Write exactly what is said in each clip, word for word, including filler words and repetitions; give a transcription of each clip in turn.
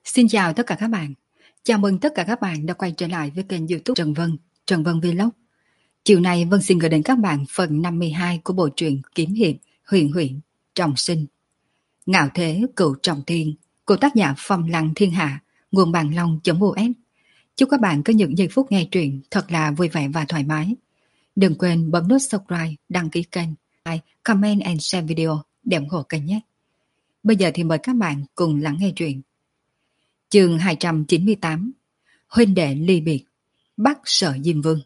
Xin chào tất cả các bạn. Chào mừng tất cả các bạn đã quay trở lại với kênh YouTube Trần Vân, Trần Vân Vlog. Chiều nay Vân xin gửi đến các bạn phần năm mươi hai của bộ truyện kiếm hiệp Huyền Huyễn Trọng Sinh. Ngạo thế cựu trọng thiên của tác giả Phong Lăng Thiên Hạ, nguồn bàn long.us. Chúc các bạn có những giây phút nghe truyện thật là vui vẻ và thoải mái. Đừng quên bấm nút subscribe, đăng ký kênh, like, comment and share video để ủng hộ kênh nhé. Bây giờ thì mời các bạn cùng lắng nghe truyện. Chương hai trăm chín mươi tám. Huynh đệ ly biệt, bắt Sở Diêm Vương.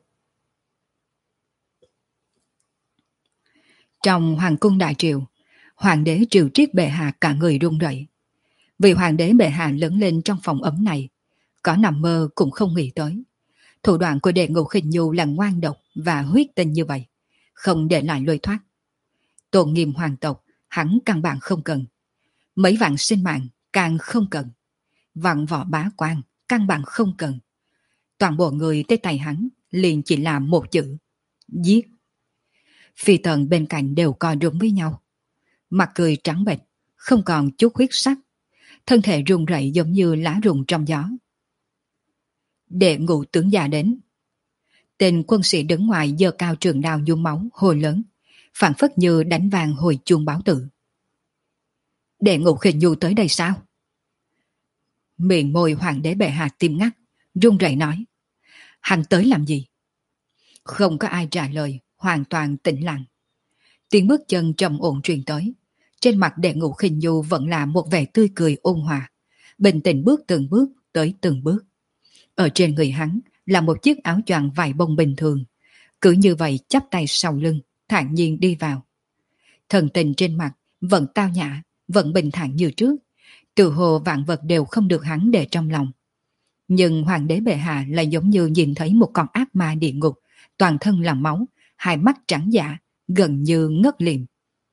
Trong hoàng cung đại triều, hoàng đế Triều Triết bệ hạ cả người run rẩy. Vì hoàng đế bệ hạ lớn lên trong phòng ấm này, có nằm mơ cũng không nghĩ tới. Thủ đoạn của đệ Ngũ Khinh Nhu là ngoan độc và huyết tinh như vậy, không để lại lối thoát. Tôn nghiêm hoàng tộc, hắn căn bản không cần. Mấy vạn sinh mạng càng không cần. Vạn võ bá quan căn bản không cần. Toàn bộ người tới tay hắn liền chỉ là một chữ: giết. Phi tần bên cạnh đều co rúm với nhau, mặt cười trắng bệch, không còn chút huyết sắc, thân thể run rẩy giống như lá rụng trong gió. Đệ Ngũ tướng già đến. Tên quân sĩ đứng ngoài giơ cao trường đao nhuốm máu hô lớn, phảng phất như đánh vàng hồi chuông báo tử. Đệ Ngũ Khinh Nhu tới đây sao? Miệng môi hoàng đế bệ hạ tim ngắt, run rẩy nói: hắn tới làm gì? Không có ai trả lời, hoàn toàn tĩnh lặng. Tiếng bước chân trầm ổn truyền tới. Trên mặt đệ Ngũ Khinh Nhu vẫn là một vẻ tươi cười ôn hòa, bình tĩnh bước từng bước tới từng bước. Ở trên người hắn là một chiếc áo choàng vải bông bình thường, cứ như vậy chắp tay sau lưng, thản nhiên đi vào. Thần tình trên mặt vẫn tao nhã, vẫn bình thản như trước, từ hồ vạn vật đều không được hắn để trong lòng. Nhưng hoàng đế bệ hạ lại giống như nhìn thấy một con ác ma địa ngục, toàn thân là máu, hai mắt trắng dạ, gần như ngất liệm.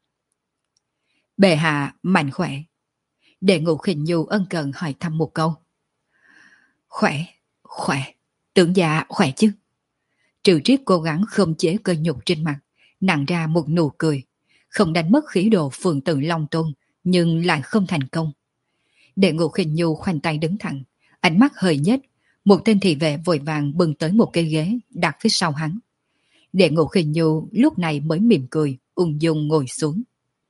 Bệ hạ mạnh khỏe. Đệ Ngũ Khinh Nhu ân cần hỏi thăm một câu. Khỏe, khỏe, tưởng dạ khỏe chứ? Triều Triết cố gắng khống chế cơn nhục trên mặt, nặn ra một nụ cười, không đánh mất khí độ phượng tử long tôn, nhưng lại không thành công. Đệ Ngũ Khinh Nhu khoanh tay đứng thẳng, ánh mắt hơi nhếch, một tên thị vệ vội vàng bưng tới một cái ghế đặt phía sau hắn. Đệ Ngũ Khinh Nhu lúc này mới mỉm cười, ung dung ngồi xuống.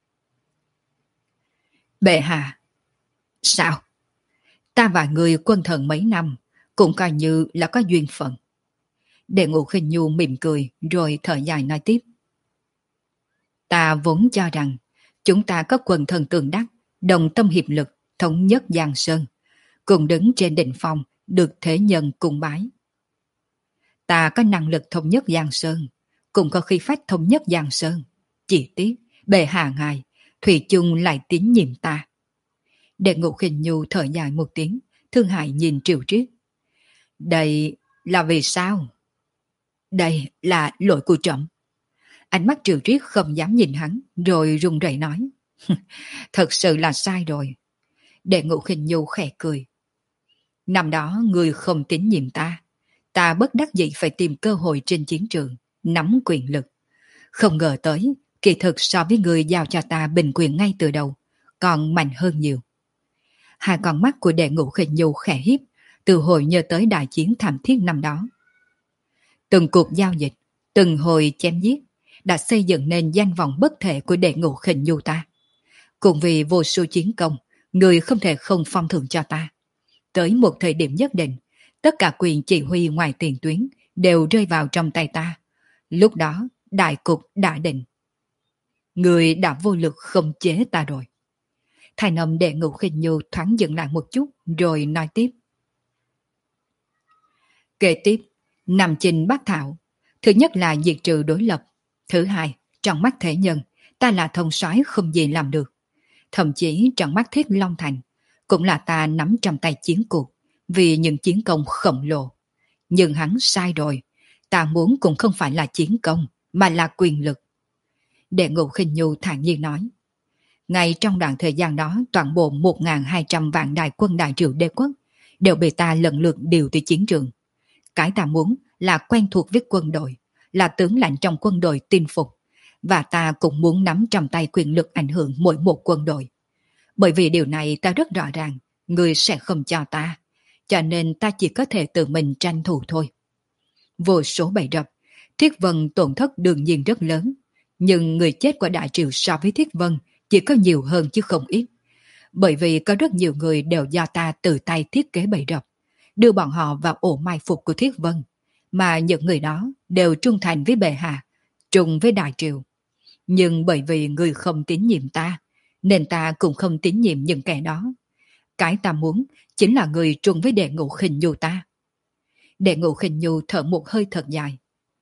Bệ hạ. Sao? Ta và người quân thần mấy năm, cũng coi như là có duyên phận. Đệ Ngũ Khinh Nhu mỉm cười rồi thở dài nói tiếp. Ta vốn cho rằng chúng ta có quần thần tường đắc, đồng tâm hiệp lực, thống nhất Giang Sơn, cùng đứng trên đỉnh phong, được thế nhân cung bái. Ta có năng lực thống nhất Giang Sơn, cũng có khí phách thống nhất Giang Sơn. Chỉ tiếc, bệ hạ ngài, thủy chung lại tín nhiệm ta. Đệ Ngũ Khinh Nhu thở dài một tiếng, thương hại nhìn Triều Triết. Đây là vì sao? Đây là lỗi của trẫm. Ánh mắt Triều Triết không dám nhìn hắn, rồi run rẩy nói. Thật sự là sai rồi. Đệ Ngũ Khinh Nhu khẽ cười. Năm đó người không tín nhiệm ta, ta bất đắc dĩ phải tìm cơ hội trên chiến trường, nắm quyền lực. Không ngờ tới, kỳ thực so với người giao cho ta bình quyền ngay từ đầu, còn mạnh hơn nhiều. Hai con mắt của Đệ Ngũ Khinh Nhu khẽ hiếp, từ hồi nhớ tới đại chiến thảm thiết năm đó. Từng cuộc giao dịch, từng hồi chém giết, đã xây dựng nên danh vọng bất thể của Đệ Ngũ Khinh Nhu ta. Cùng vì vô số chiến công, người không thể không phong thưởng cho ta. Tới một thời điểm nhất định, tất cả quyền chỉ huy ngoài tiền tuyến đều rơi vào trong tay ta. Lúc đó, đại cục đã định. Người đã vô lực khống chế ta rồi. Thanh âm Đệ Ngũ Khinh Nhu thoáng dừng lại một chút rồi nói tiếp. Kế tiếp, nằm trình bát thảo. Thứ nhất là diệt trừ đối lập. Thứ hai, trong mắt thế nhân, ta là thông soái không gì làm được. Thậm chí trong mắt Thiết Long Thành, cũng là ta nắm trong tay chiến cuộc, vì những chiến công khổng lồ. Nhưng hắn sai rồi, ta muốn cũng không phải là chiến công, mà là quyền lực. Đệ Ngũ Khinh Nhu thản nhiên nói. Ngay trong đoạn thời gian đó, toàn bộ một nghìn hai trăm vạn đại quân đại triều đế quốc đều bị ta lần lượt điều tới chiến trường. Cái ta muốn là quen thuộc với quân đội, là tướng lãnh trong quân đội tin phục, và ta cũng muốn nắm trong tay quyền lực ảnh hưởng mỗi một quân đội. Bởi vì điều này ta rất rõ ràng, Ngươi sẽ không cho ta, cho nên ta chỉ có thể tự mình tranh thủ thôi. Vô số bầy rập, Thiết Vân tổn thất đương nhiên rất lớn, nhưng người chết của Đại Triều so với Thiết Vân chỉ có nhiều hơn chứ không ít. Bởi vì có rất nhiều người đều do ta tự tay thiết kế bầy rập, đưa bọn họ vào ổ mai phục của Thiết Vân, mà những người đó đều trung thành với bệ hạ, trùng với Đại Triều. Nhưng bởi vì người không tín nhiệm ta, nên ta cũng không tín nhiệm những kẻ đó. Cái ta muốn chính là người trùng với Đệ Ngũ Khinh Nhu ta. Đệ Ngũ Khinh Nhu thở một hơi thật dài.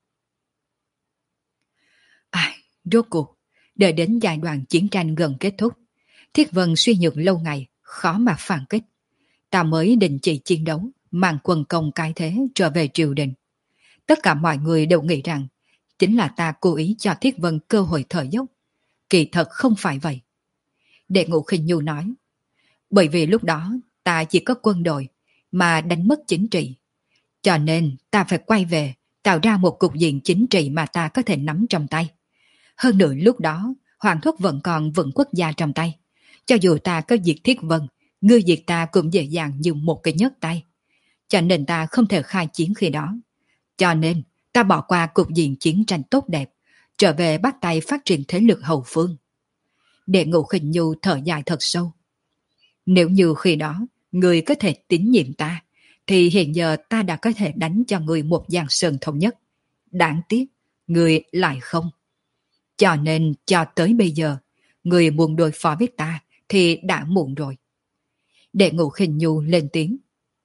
Ai, rốt cuộc, đợi đến giai đoạn chiến tranh gần kết thúc, Thiết Vân suy nhược lâu ngày, khó mà phản kích. Ta mới đình chỉ chiến đấu, mang quân công cái thế trở về triều đình. Tất cả mọi người đều nghĩ rằng chính là ta cố ý cho Thiết Vân cơ hội thở dốc. Kỳ thật không phải vậy. Đệ Ngũ Khinh Nhu nói, bởi vì lúc đó ta chỉ có quân đội mà đánh mất chính trị. Cho nên ta phải quay về tạo ra một cục diện chính trị mà ta có thể nắm trong tay. Hơn nữa lúc đó Hoàng thúc vẫn còn vững quốc gia trong tay. Cho dù ta có diệt Thiết Vân, ngươi diệt ta cũng dễ dàng như một cái nhấc tay. Cho nên ta không thể khai chiến khi đó. Cho nên ta bỏ qua cục diện chiến tranh tốt đẹp, trở về bắt tay phát triển thế lực hậu phương. Đệ Ngũ Khinh Nhu thở dài thật sâu. Nếu như khi đó người có thể tín nhiệm ta, thì hiện giờ ta đã có thể đánh cho người một giang sơn thống nhất. Đáng tiếc, người lại không. Cho nên cho tới bây giờ, người muốn đối phó với ta thì đã muộn rồi. Đệ Ngũ Khinh Nhu lên tiếng.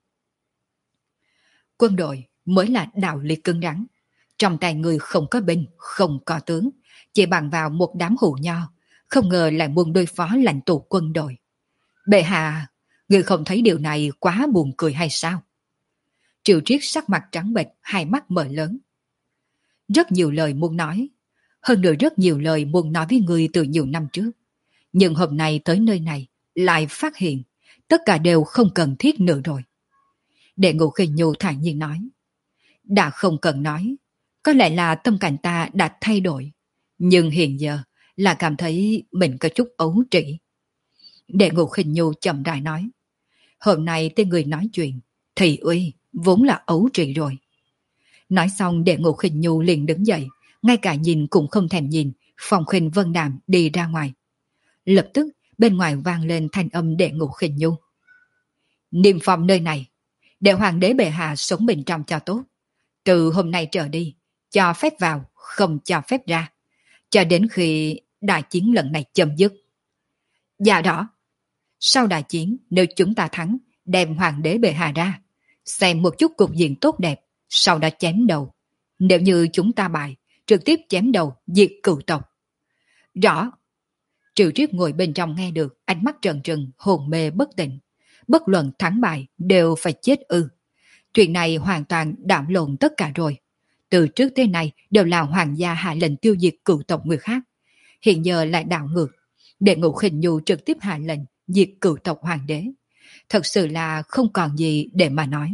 Quân đội mới là đạo lý cứng rắn. Trong tay người không có binh, không có tướng, chỉ bằng vào một đám hủ nho, không ngờ lại muốn đối phó lãnh tụ quân đội. Bệ hạ, người không thấy điều này quá buồn cười hay sao? Triệu Triết sắc mặt trắng bệch, hai mắt mở lớn. Rất nhiều lời muốn nói, hơn nữa rất nhiều lời muốn nói với người từ nhiều năm trước. Nhưng hôm nay tới nơi này, lại phát hiện, tất cả đều không cần thiết nữa rồi. Đệ Ngũ Khinh Nhu thản nhiên nói. Đã không cần nói, có lẽ là tâm cảnh ta đã thay đổi, nhưng hiện giờ là cảm thấy mình có chút ấu trĩ. Đệ Ngũ Khinh Nhu chậm rãi nói. Hôm nay tên người nói chuyện, thì uy, vốn là ấu trĩ rồi. Nói xong Đệ Ngũ Khinh Nhu liền đứng dậy, ngay cả nhìn cũng không thèm nhìn, Phong Khinh Vân Đàm đi ra ngoài. Lập tức bên ngoài vang lên thanh âm Đệ Ngũ Khinh Nhu. Niêm phong nơi này, để hoàng đế bệ hạ sống bên trong cho tốt. Từ hôm nay trở đi, cho phép vào, không cho phép ra, cho đến khi đại chiến lần này chấm dứt. Dạ đó, sau đại chiến nếu chúng ta thắng, đem hoàng đế bệ hạ ra, xem một chút cục diện tốt đẹp, sau đó chém đầu. Nếu như chúng ta bại, trực tiếp chém đầu, diệt cửu tộc. Rõ. Triệu Triết ngồi bên trong nghe được, ánh mắt trần trừng, hồn mê bất tỉnh. Bất luận thắng bại đều phải chết ư. Chuyện này hoàn toàn đảo lộn tất cả rồi. Từ trước tới nay đều là hoàng gia hạ lệnh tiêu diệt cửu tộc người khác. Hiện giờ lại đảo ngược. Đệ Ngũ Khinh Nhu trực tiếp hạ lệnh diệt cửu tộc hoàng đế. Thật sự là không còn gì để mà nói.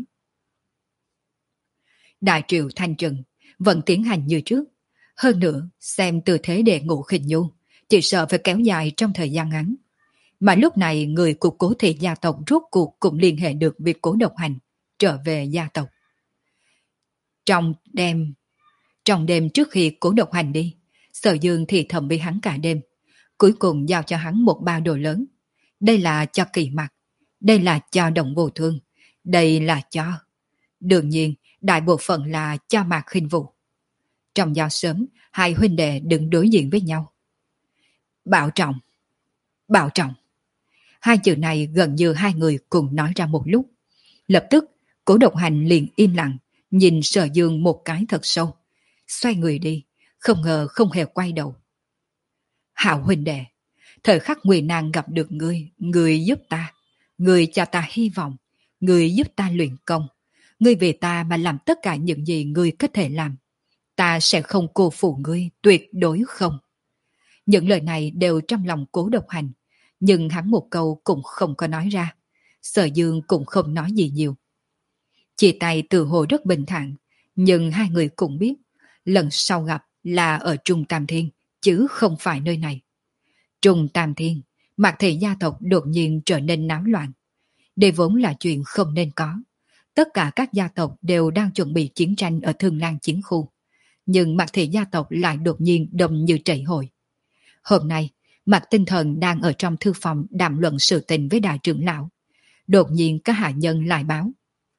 Đại triều thanh trừng vẫn tiến hành như trước. Hơn nữa, xem tư thế Đệ Ngũ Khinh Nhu, chỉ sợ phải kéo dài trong thời gian ngắn. Mà lúc này người của Cố Thị gia tộc rốt cuộc cũng liên hệ được việc Cố Độc Hành trở về gia tộc. Trong đêm, trong đêm trước khi Cố Độc Hành đi, Sở Dương thì thầm với hắn cả đêm, cuối cùng giao cho hắn một bao đồ lớn. Đây là cho Kỳ Mặc, đây là cho Đồng Vô Thương, đây là cho... Đương nhiên, đại bộ phận là cho Mạc Khinh Vũ. Trong giao sớm, hai huynh đệ đứng đối diện với nhau. Bảo trọng, bảo trọng. Hai chữ này gần như hai người cùng nói ra một lúc. Lập tức, Cố Độc Hành liền im lặng, nhìn Sở Dương một cái thật sâu. Xoay người đi, không ngờ không hề quay đầu. Hảo huynh đệ, thời khắc nguy nan gặp được ngươi, ngươi giúp ta. Ngươi cho ta hy vọng, ngươi giúp ta luyện công. Ngươi vì ta mà làm tất cả những gì ngươi có thể làm. Ta sẽ không cô phụ ngươi, tuyệt đối không. Những lời này đều trong lòng Cố Độc Hành, nhưng hắn một câu cũng không có nói ra. Sở Dương cũng không nói gì nhiều. Chia tay từ hồ rất bình thản, nhưng hai người cũng biết, lần sau gặp là ở Trung Tam Thiên, chứ không phải nơi này. Trung Tam Thiên, Mạc Thị gia tộc đột nhiên trở nên náo loạn. Đây vốn là chuyện không nên có. Tất cả các gia tộc đều đang chuẩn bị chiến tranh ở Thương Lan chiến khu. Nhưng Mạc Thị gia tộc lại đột nhiên đông như chảy hội. Hôm nay, Mạc Tinh Thần đang ở trong thư phòng đàm luận sự tình với đại trưởng lão. Đột nhiên các hạ nhân lại báo.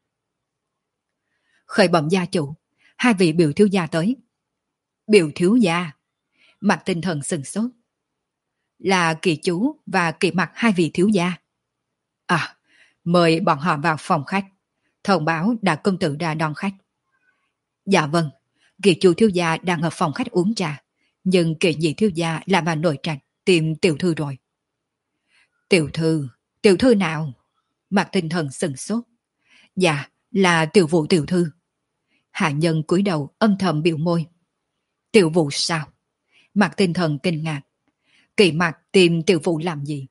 Khởi bẩm gia chủ, hai vị biểu thiếu gia tới. Biểu thiếu gia? Mạc Tinh Thần sừng sốt. Là Kỳ chú và Kỳ Mặc hai vị thiếu gia. À, mời bọn họ vào phòng khách. Thông báo đại công tử đã đón khách. Dạ vâng, Kỳ chú thiếu gia đang ở phòng khách uống trà. Nhưng Kỳ nhị thiếu gia là bà nội trạch tìm tiểu thư rồi. Tiểu thư? Tiểu thư nào? Mạc Tinh Thần sừng sốt. Dạ, là tiểu vụ tiểu thư. Hạ nhân cúi đầu âm thầm biểu môi. Tiểu vụ sao? Mạc Tinh Thần kinh ngạc. Kỳ Mặc tìm tiểu vụ làm gì?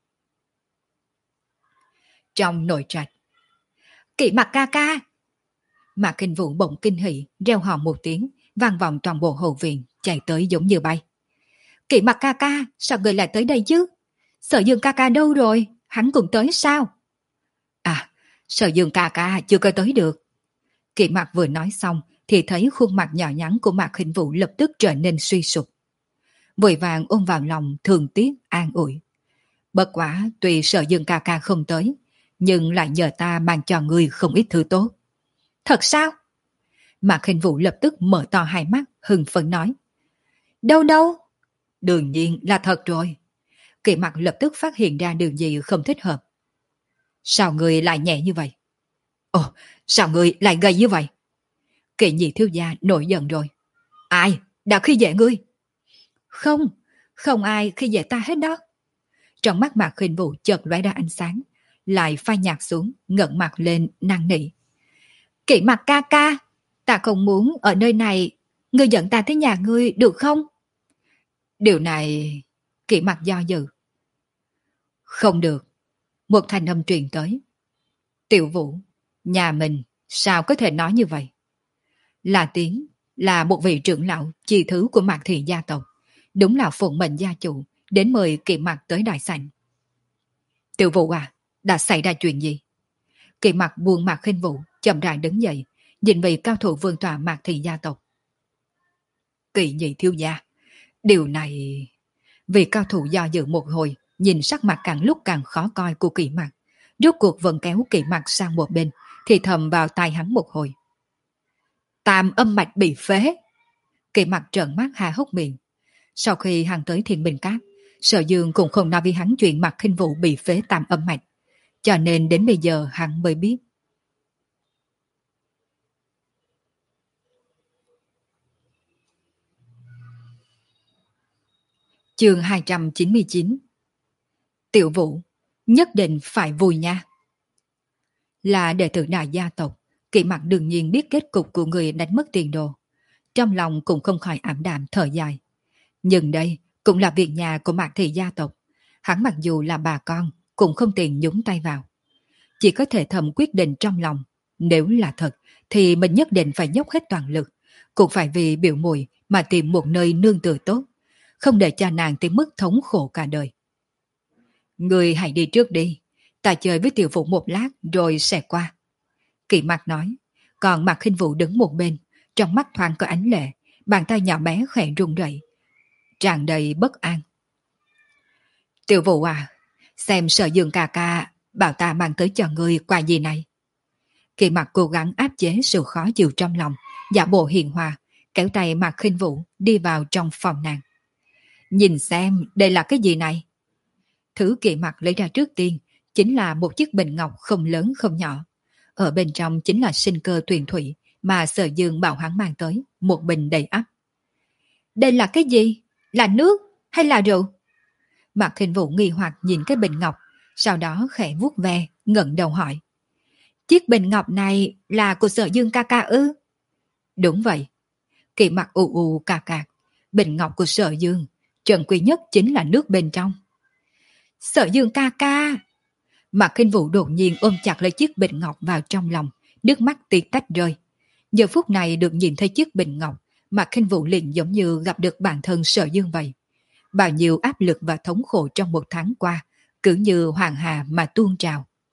Trong nội trạch. Kỳ Mặc ca ca! Mạc Kinh Vũ bỗng kinh hỉ, reo hò một tiếng, vang vọng toàn bộ hậu viện, chạy tới giống như bay. Kỳ Mặc ca ca, sao người lại tới đây chứ? Sở Dương ca ca đâu rồi? Hắn cũng tới sao? À, Sở Dương ca ca chưa có tới được. Kỳ Mặc vừa nói xong thì thấy khuôn mặt nhỏ nhắn của Mạc Kinh Vũ lập tức trở nên suy sụp. Vội vàng ôm vào lòng thường tiếc an ủi. Bất quả tuy Sở Dương ca ca không tới, nhưng lại nhờ ta mang cho người không ít thứ tốt. Thật sao? Mạc Kinh Vũ lập tức mở to hai mắt, hưng phấn nói. Đâu đâu? Đương nhiên là thật rồi. Kỳ Mặc lập tức phát hiện ra điều gì không thích hợp. Sao người lại nhẹ như vậy? Ồ, sao người lại gầy như vậy? Kỳ nhị thiếu gia nổi giận rồi. Ai đã khi dễ ngươi? Không, không ai khi dễ ta hết đó. Trong mắt Mạc Khinh Vũ chợt lóe ra ánh sáng, lại phai nhạt xuống, ngẩng mặt lên năn nỉ. Kỵ Mặc ca ca, ta không muốn ở nơi này, ngươi dẫn ta tới nhà ngươi được không? Điều này... Kỵ Mặc do dự. Không được. Một thanh âm truyền tới. Tiểu Vũ, nhà mình sao có thể nói như vậy? Là Tiến, là một vị trưởng lão chi thứ của Mạc Thị gia tộc, đúng là phụng mệnh gia chủ đến mời Kỵ Mặc tới đại sảnh. Tiểu Vũ à, đã xảy ra chuyện gì? Kỵ Mặc buông Mạc Khinh Vũ, chậm rãi đứng dậy, nhìn vị cao thủ vương tọa Mạc Thị gia tộc. Kỵ nhị thiếu gia, điều này... Vị cao thủ do dự một hồi, nhìn sắc mặt càng lúc càng khó coi của Kỵ Mặc, rốt cuộc vẫn kéo Kỵ Mặc sang một bên, thì thầm vào tai hắn một hồi. Tam âm mạch bị phế. Kỵ Mặc trợn mắt há hốc miệng. Sau khi hắn tới Thiên Bình Cát, Sở Dương cũng không nói với hắn chuyện Mạc Khinh Vũ bị phế tam âm mạch, cho nên đến bây giờ hắn mới biết. Chương hai trăm chín mươi chín. Tiểu Vũ, nhất định phải vui nha. Là đệ tử đại gia tộc, Kỵ Mặc đương nhiên biết kết cục của người đánh mất tiền đồ. Trong lòng cũng không khỏi ảm đạm thở dài. Nhưng đây cũng là việc nhà của Mạc Thị gia tộc. Hắn mặc dù là bà con, cũng không tiện nhúng tay vào. Chỉ có thể thầm quyết định trong lòng. Nếu là thật, thì mình nhất định phải dốc hết toàn lực. Cũng phải vì biểu mùi mà tìm một nơi nương tựa tốt. Không để cho nàng tới mức thống khổ cả đời. Người hãy đi trước đi. Ta chơi với Tiểu Vũ một lát rồi sẽ qua. Kỵ Mặc nói. Còn Mạc Khinh Vũ đứng một bên. Trong mắt thoáng có ánh lệ. Bàn tay nhỏ bé khẽ run rẩy, tràn đầy bất an. Tiểu Vũ à, xem Sở Dương ca ca bảo ta mang tới cho ngươi quà gì này. Kỵ Mặc cố gắng áp chế sự khó chịu trong lòng, giả bộ hiền hòa, kéo tay Mạc Khinh Vũ đi vào trong phòng nàng. Nhìn xem đây là cái gì này? Thứ Kỵ Mặc lấy ra trước tiên chính là một chiếc bình ngọc không lớn không nhỏ. Ở bên trong chính là sinh cơ tuyền thủy mà Sở Dương bảo hắn mang tới, một bình đầy ắp. Đây là cái gì? Là nước hay là rượu? Mạc Khinh Vũ nghi hoặc nhìn cái bình ngọc, sau đó khẽ vuốt ve, ngẩng đầu hỏi. Chiếc bình ngọc này là của Sở Dương ca ca ư? Đúng vậy. Kỵ Mặc ù ù cà cạc. Bình ngọc của Sở Dương, trần quý nhất chính là nước bên trong. Sở Dương ca ca! Mạc Khinh Vũ đột nhiên ôm chặt lấy chiếc bình ngọc vào trong lòng, nước mắt tí tách rơi. Giờ phút này được nhìn thấy chiếc bình ngọc, Mạc Khinh Vũ liền giống như gặp được bản thân Sở Dương vậy. Bao nhiêu áp lực và thống khổ trong một tháng qua, cứ như hoàng hà mà tuôn trào.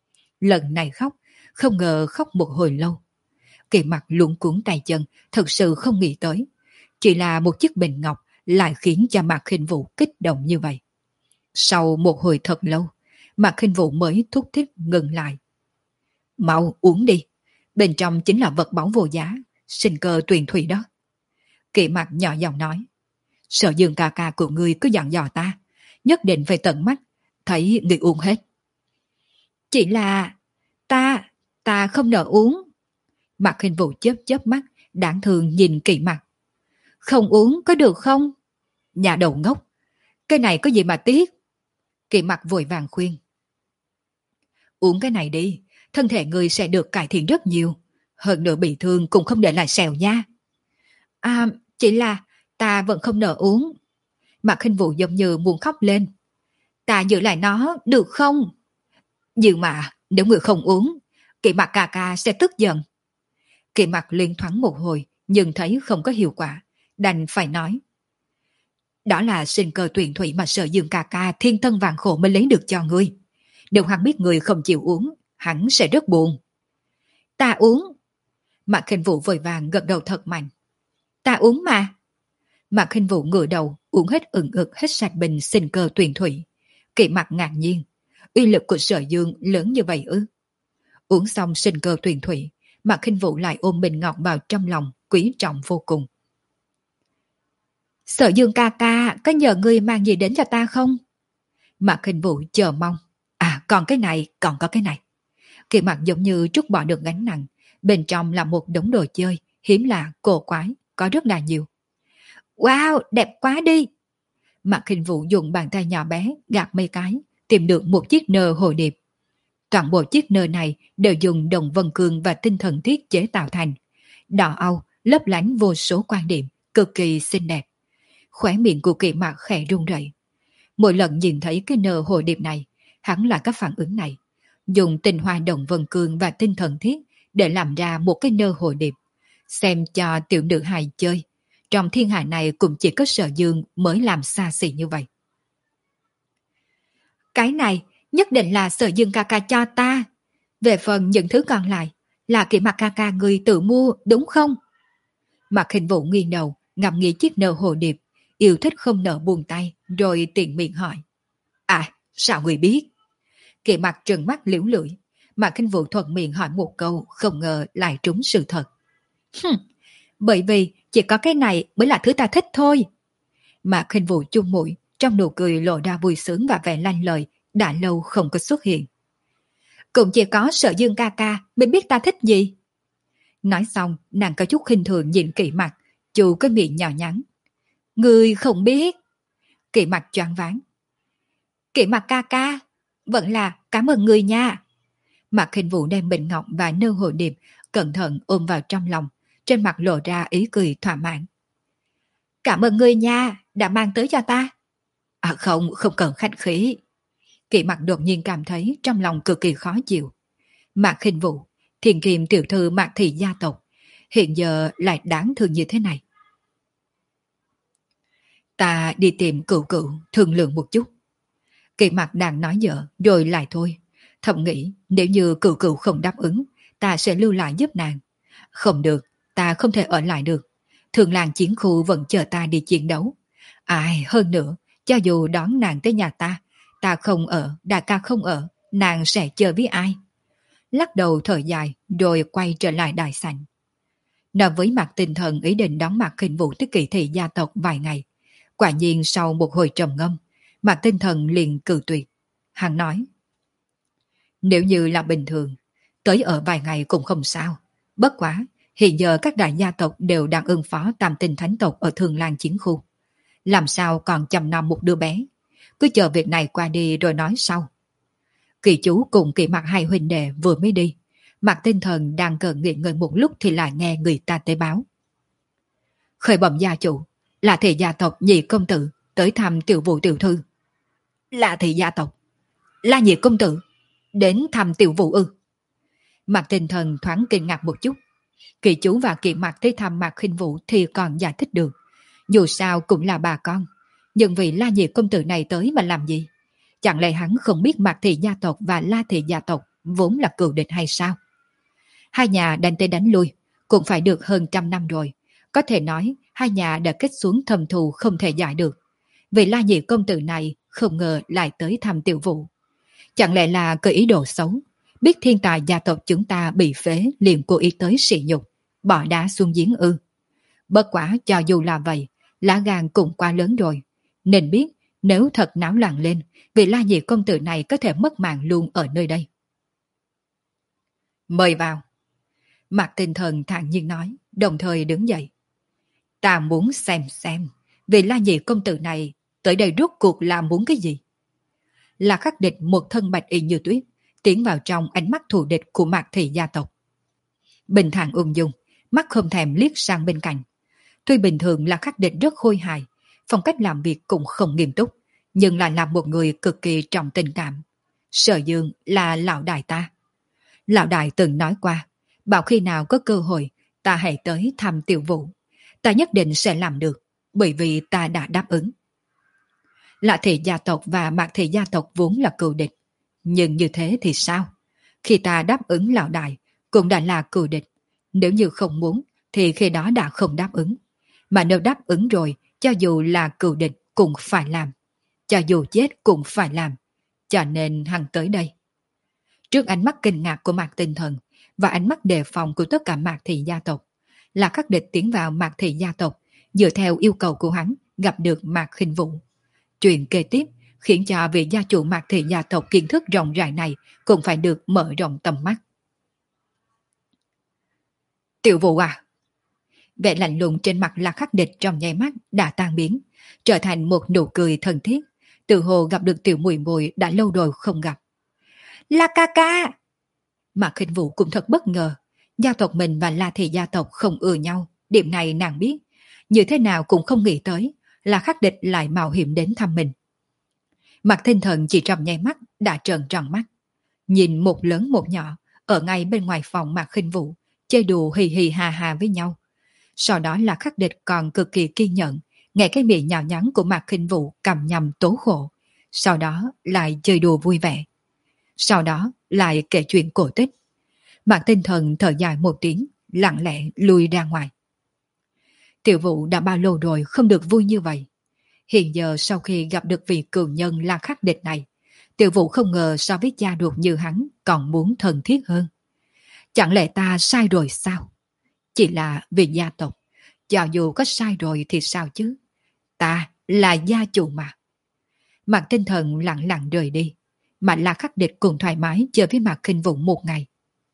lần này khóc, không ngờ khóc một hồi lâu. Kỳ Mặc luống cuống tay chân, thật sự không nghĩ tới. Chỉ là một chiếc bình ngọc lại khiến cho Mạc Khinh Vũ kích động như vậy. Sau một hồi thật lâu, Mạc Khinh Vũ mới thúc thích ngừng lại. Mau uống đi, bên trong chính là vật báu vô giá, sinh cơ tuyền thủy đó. Kỳ Mặc nhỏ giọng nói. Sở Dương ca ca của ngươi cứ dặn dò ta, nhất định phải tận mắt, thấy người uống hết. Chỉ là ta, ta không nỡ uống. Mạc Khinh Vũ chớp chớp mắt, đáng thương nhìn Kỳ Mặc. Không uống có được không? Nhà đầu ngốc, cái này có gì mà tiếc? Kỳ Mặc vội vàng khuyên. Uống cái này đi, thân thể người sẽ được cải thiện rất nhiều. Hơn nữa bị thương cũng không để lại sẹo nha. À, chỉ là ta vẫn không nỡ uống. Mạc Khinh Vũ giống như muốn khóc lên. Ta giữ lại nó được không? Nhưng mà nếu người không uống, Kỳ Mặc ca ca sẽ tức giận. Kỳ Mặc liên thoáng một hồi, nhưng thấy không có hiệu quả, đành phải nói. Đó là sinh cơ tuyển thủy mà Sở Dương ca ca thiên thân vạn khổ mới lấy được cho ngươi. Nếu hắn biết người không chịu uống, hắn sẽ rất buồn. Ta uống. Mạc Khinh Vũ vội vàng gật đầu thật mạnh. Ta uống mà. Mạc Khinh Vũ ngửa đầu uống hết ửng ực hết sạch bình sinh cơ tuyển thủy. Kỳ Mặc ngạc nhiên, uy lực của Sở Dương lớn như vậy ư? Uống xong sinh cơ tuyển thủy, Mạc Khinh Vũ lại ôm bình ngọc vào trong lòng, quý trọng vô cùng. Sở Dương ca ca có nhờ ngươi mang gì đến cho ta không? Mạc Khinh Vũ chờ mong. À, còn cái này, còn có cái này. Kỳ Mặc giống như trút bỏ được gánh nặng, bên trong là một đống đồ chơi hiếm lạ, cổ quái, có rất là nhiều. Wow, đẹp quá đi. Mạc Khinh Vũ dùng bàn tay nhỏ bé gạt mấy cái, tìm được một chiếc nơ hồ điệp. Toàn bộ chiếc nơ này đều dùng đồng vân cương và tinh thần thiết chế tạo thành. Đỏ âu, lấp lánh vô số quan điểm, cực kỳ xinh đẹp. Khóe miệng của Kỳ Mặc khẽ run rẩy. Mỗi lần nhìn thấy cái nơ hồ điệp này, hắn là các phản ứng này. Dùng tinh hoa đồng vân cương và tinh thần thiết để làm ra một cái nơ hồ điệp. Xem cho tiểu nữ hài chơi. Trong thiên hạ này cũng chỉ có Sở Dương mới làm xa xỉ như vậy. Cái này nhất định là Sở Dương ca ca cho ta. Về phần những thứ còn lại là Kỳ Mặc ca ca người tự mua đúng không? Mạc Khinh Vũ nghiêng đầu ngắm nghĩ chiếc nơ hồ điệp, yêu thích không nỡ buông tay, rồi tiện miệng hỏi. À, sao người biết? Kỳ Mặc trừng mắt liễu lưỡi, Mạc Khinh Vũ thuận miệng hỏi một câu, không ngờ lại trúng sự thật. Hừm, bởi vì chỉ có cái này mới là thứ ta thích thôi. Mạc Khinh Vũ chung mũi, trong nụ cười lộ ra vui sướng và vẻ lanh lợi, đã lâu không có xuất hiện. Cũng chỉ có Sở Dương ca ca mới biết ta thích gì. Nói xong, nàng có chút khinh thường nhìn Kỳ Mặc, chu cái miệng nhỏ nhắn. Người không biết. Kỳ Mặc choáng váng. Kỳ Mặc ca ca, vẫn là cảm ơn người nha. Mạc Khinh Vũ đem bình ngọc và nơ hồ điệp cẩn thận ôm vào trong lòng, trên mặt lộ ra ý cười thỏa mãn. Cảm ơn người nha, đã mang tới cho ta. À không, không cần khách khí. Kỳ Mặc đột nhiên cảm thấy trong lòng cực kỳ khó chịu. Mạc Khinh Vũ, thiền kiềm tiểu thư Mạc thị gia tộc, hiện giờ lại đáng thương như thế này. Ta đi tìm cựu cựu thương lượng một chút. Kỳ Mặc đang nói dở rồi lại thôi. Thầm nghĩ nếu như cựu cựu không đáp ứng, ta sẽ lưu lại giúp nàng. Không được, ta không thể ở lại được. Thường làng chiến khu vẫn chờ ta đi chiến đấu. Ai hơn nữa, cho dù đón nàng tới nhà ta, ta không ở, đại ca không ở, nàng sẽ chơi với ai? Lắc đầu thở dài rồi quay trở lại đại sảnh. Nói với mặt tinh thần ý định đón Mạc Khinh Vũ tới kỳ thị gia tộc vài ngày. Quả nhiên sau một hồi trầm ngâm, Mạc tinh thần liền cự tuyệt. Hắn nói, nếu như là bình thường, tới ở vài ngày cũng không sao. Bất quá, hiện giờ các đại gia tộc đều đang ưng phó tam tinh thánh tộc ở Thường Lan chiến khu. Làm sao còn chăm nom một đứa bé? Cứ chờ việc này qua đi rồi nói sau. Kỳ chú cùng Kỳ Mặc hai huynh đệ vừa mới đi. Mạc tinh thần đang cần nghỉ ngơi một lúc thì lại nghe người ta tới báo. Khởi bẩm gia chủ, là thị gia tộc Nhị công tử tới thăm tiểu vụ tiểu thư. Là thị gia tộc, là Nhị công tử đến thăm tiểu vụ ư? Mạc tinh thần thoáng kinh ngạc một chút. Kỳ chú và Kỳ Mặc tới thăm Mạc Khinh Vũ thì còn giải thích được. Dù sao cũng là bà con. Nhưng vì La Nhị công tử này tới mà làm gì? Chẳng lẽ hắn không biết Mạc thị gia tộc và La thị gia tộc vốn là cừu địch hay sao? Hai nhà đánh tới đánh lui, cũng phải được hơn trăm năm rồi. Có thể nói hai nhà đã kết xuống thâm thù không thể giải được. Vì La Nhị công tử này không ngờ lại tới thăm Tiểu Vũ. Chẳng lẽ là có ý đồ xấu, biết thiên tài gia tộc chúng ta bị phế liền cố ý tới sỉ nhục, bỏ đá xuống giếng ư? Bất quả cho dù là vậy, lá gan cũng quá lớn rồi. Nên biết nếu thật náo loạn lên, vị La Nhị công tử này có thể mất mạng luôn ở nơi đây. Mời vào. Mạc Tinh Thần thản nhiên nói, đồng thời đứng dậy. Ta muốn xem xem, vị La Nhị công tử này tới đây rốt cuộc là muốn cái gì? Là Khắc Địch một thân bạch y như tuyết, tiến vào trong ánh mắt thù địch của Mạc thị gia tộc. Bình thản ung dung, mắt không thèm liếc sang bên cạnh. Tuy bình thường là Khắc Địch rất khôi hài, phong cách làm việc cũng không nghiêm túc, nhưng lại là một người cực kỳ trọng tình cảm. Sở Dương là lão đại ta. Lão đại từng nói qua, bảo khi nào có cơ hội, ta hãy tới thăm Tiểu Vũ. Ta nhất định sẽ làm được, bởi vì ta đã đáp ứng. Lạ thị gia tộc và Mạc thị gia tộc vốn là cừu địch. Nhưng như thế thì sao? Khi ta đáp ứng lão đại, cũng đã là cừu địch. Nếu như không muốn, thì khi đó đã không đáp ứng. Mà nếu đáp ứng rồi, cho dù là cừu địch cũng phải làm. Cho dù chết cũng phải làm. Cho nên hắn tới đây. Trước ánh mắt kinh ngạc của Mạc Tinh Thần và ánh mắt đề phòng của tất cả Mạc thị gia tộc, là Khắc Địch tiến vào Mạc thị gia tộc, dựa theo yêu cầu của hắn gặp được Mạc Khinh Vũ. Chuyện kế tiếp khiến cho vị gia chủ Mạc thị gia tộc kiến thức rộng rãi này cũng phải được mở rộng tầm mắt. Tiểu Vũ à? Vẻ lạnh lùng trên mặt là Khắc Địch trong nháy mắt đã tan biến, trở thành một nụ cười thân thiết, tự hồ gặp được tiểu muội muội đã lâu rồi không gặp. La ca ca! Mạc Khinh Vũ cũng thật bất ngờ, gia tộc mình và La thị gia tộc không ưa nhau, điểm này nàng biết, như thế nào cũng không nghĩ tới là Khắc Địch lại mạo hiểm đến thăm mình. Mạc Tinh Thần chỉ trong nháy mắt đã trợn tròn mắt, nhìn một lớn một nhỏ ở ngay bên ngoài phòng Mạc Khinh Vũ chơi đùa hì hì hà hà với nhau. Sau đó là Khắc Địch còn cực kỳ kiên nhẫn, nghe cái miệng nhào nhắn của Mạc Khinh Vũ cầm nhầm tố khổ, sau đó lại chơi đùa vui vẻ. Sau đó lại kể chuyện cổ tích. Mạc Tinh Thần thở dài một tiếng, lặng lẽ lui ra ngoài. Tiểu Vũ đã bao lâu rồi không được vui như vậy. Hiện giờ sau khi gặp được vị cừu nhân là Khắc Địch này, Tiểu Vũ không ngờ so với cha ruột như hắn còn muốn thân thiết hơn. Chẳng lẽ ta sai rồi sao? Chỉ là vì gia tộc, cho dù có sai rồi thì sao chứ? Ta là gia chủ mà. Mạc Tinh Thần lặng lặng rời đi, mà là Khắc Địch cùng thoải mái chơi với Mạc Khinh Vũ một ngày.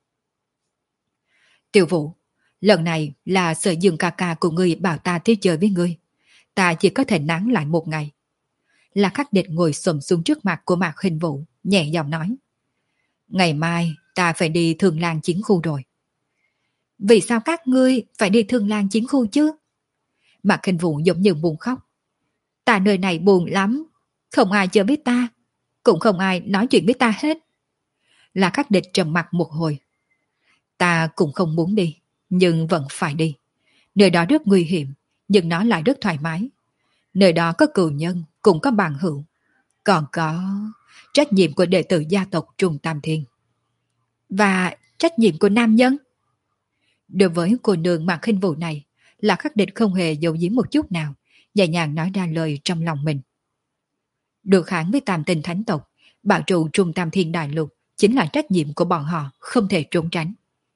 Tiểu Vũ, lần này là Sở Dương ca ca của ngươi bảo ta tới chơi với ngươi. Ta chỉ có thể nán lại một ngày. Là Khắc Địch ngồi xổm xuống trước mặt của Mạc Khinh Vũ, nhẹ giọng nói. Ngày mai ta phải đi Thương Lan chiến khu rồi. Vì sao các ngươi phải đi Thương Lan chiến khu chứ? Mạc Khinh Vũ giống như buồn khóc. Ta nơi này buồn lắm, không ai chơi với ta, cũng không ai nói chuyện với ta hết. Là Khắc Địch trầm mặc một hồi. Ta cũng không muốn đi, nhưng vẫn phải đi. Nơi đó rất nguy hiểm, nhưng nó lại rất thoải mái. Nơi đó có cừu nhân, cũng có bằng hữu. Còn có trách nhiệm của đệ tử gia tộc Trung Tam Thiên. Và trách nhiệm của nam nhân. Đối với cô nương Mạc Khinh Vũ này, là Khắc Địch không hề giấu giếm một chút nào, nhẹ nhàng nói ra lời trong lòng mình. Được kháng với Tam Tinh Thánh tộc, bảo trụ Trung Tam Thiên Đại Lục chính là trách nhiệm của bọn họ, không thể trốn tránh.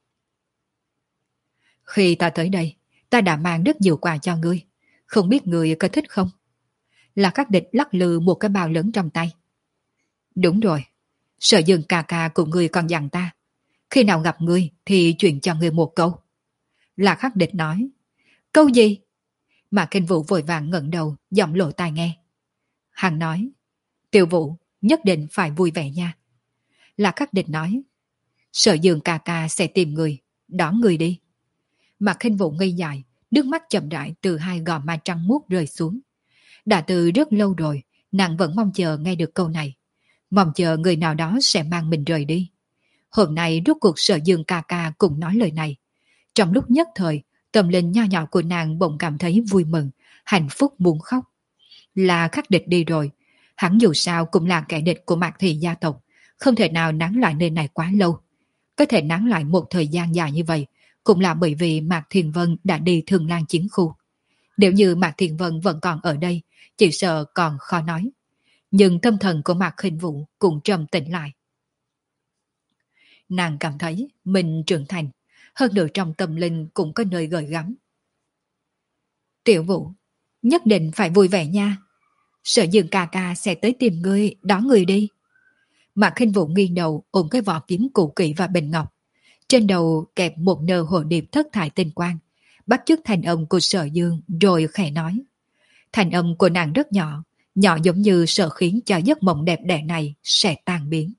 Khi ta tới đây, ta đã mang rất nhiều quà cho ngươi, không biết ngươi có thích không? Là Khắc Địch lắc lư một cái bao lớn trong tay. Đúng rồi, Sở Dương ca ca của ngươi còn dặn ta, khi nào gặp ngươi thì truyền cho ngươi một câu. Là Khắc Địch nói. Câu gì? Mà Kinh Vũ vội vàng ngẩng đầu, giọng lộ tai nghe. Hắn nói, Tiểu Vũ nhất định phải vui vẻ nha. Là Khắc Địch nói, Sở Dương ca ca sẽ tìm người, đón người đi. Mà Kinh Vũ ngây dại, nước mắt chậm rãi từ hai gò má trắng muốt rơi xuống. Đã từ rất lâu rồi, nàng vẫn mong chờ nghe được câu này. Mong chờ người nào đó sẽ mang mình rời đi. Hôm nay rốt cuộc Sở Dương ca ca cùng nói lời này. Trong lúc nhất thời, tâm linh nho nhỏ của nàng bỗng cảm thấy vui mừng, hạnh phúc muốn khóc. Là Khắc Địch đi rồi, hắn dù sao cũng là kẻ địch của Mạc thị gia tộc, không thể nào nán lại nơi này quá lâu. Có thể nán lại một thời gian dài như vậy, cũng là bởi vì Mạc Thiền Vân đã đi Thường Lan chiến khu. Nếu như Mạc Thiền Vân vẫn còn ở đây, chỉ sợ còn khó nói. Nhưng tâm thần của Mạc Khinh Vũ cũng trầm tĩnh lại. Nàng cảm thấy mình trưởng thành, hơn nữa trong tâm linh cũng có nơi gợi gắm. Tiểu Vũ, nhất định phải vui vẻ nha. Sợ Dương ca ca sẽ tới tìm ngươi, đón người đi. Mạc Khinh Vũ nghiêng đầu ôm cái vỏ kiếm cũ kỹ và bình ngọc. Trên đầu kẹp một nơ hồ điệp thất thải tinh quang, bắt chước thành âm của Sở Dương rồi khẽ nói. Thành âm của nàng rất nhỏ, nhỏ giống như sợ khiến cho giấc mộng đẹp đẽ này sẽ tan biến.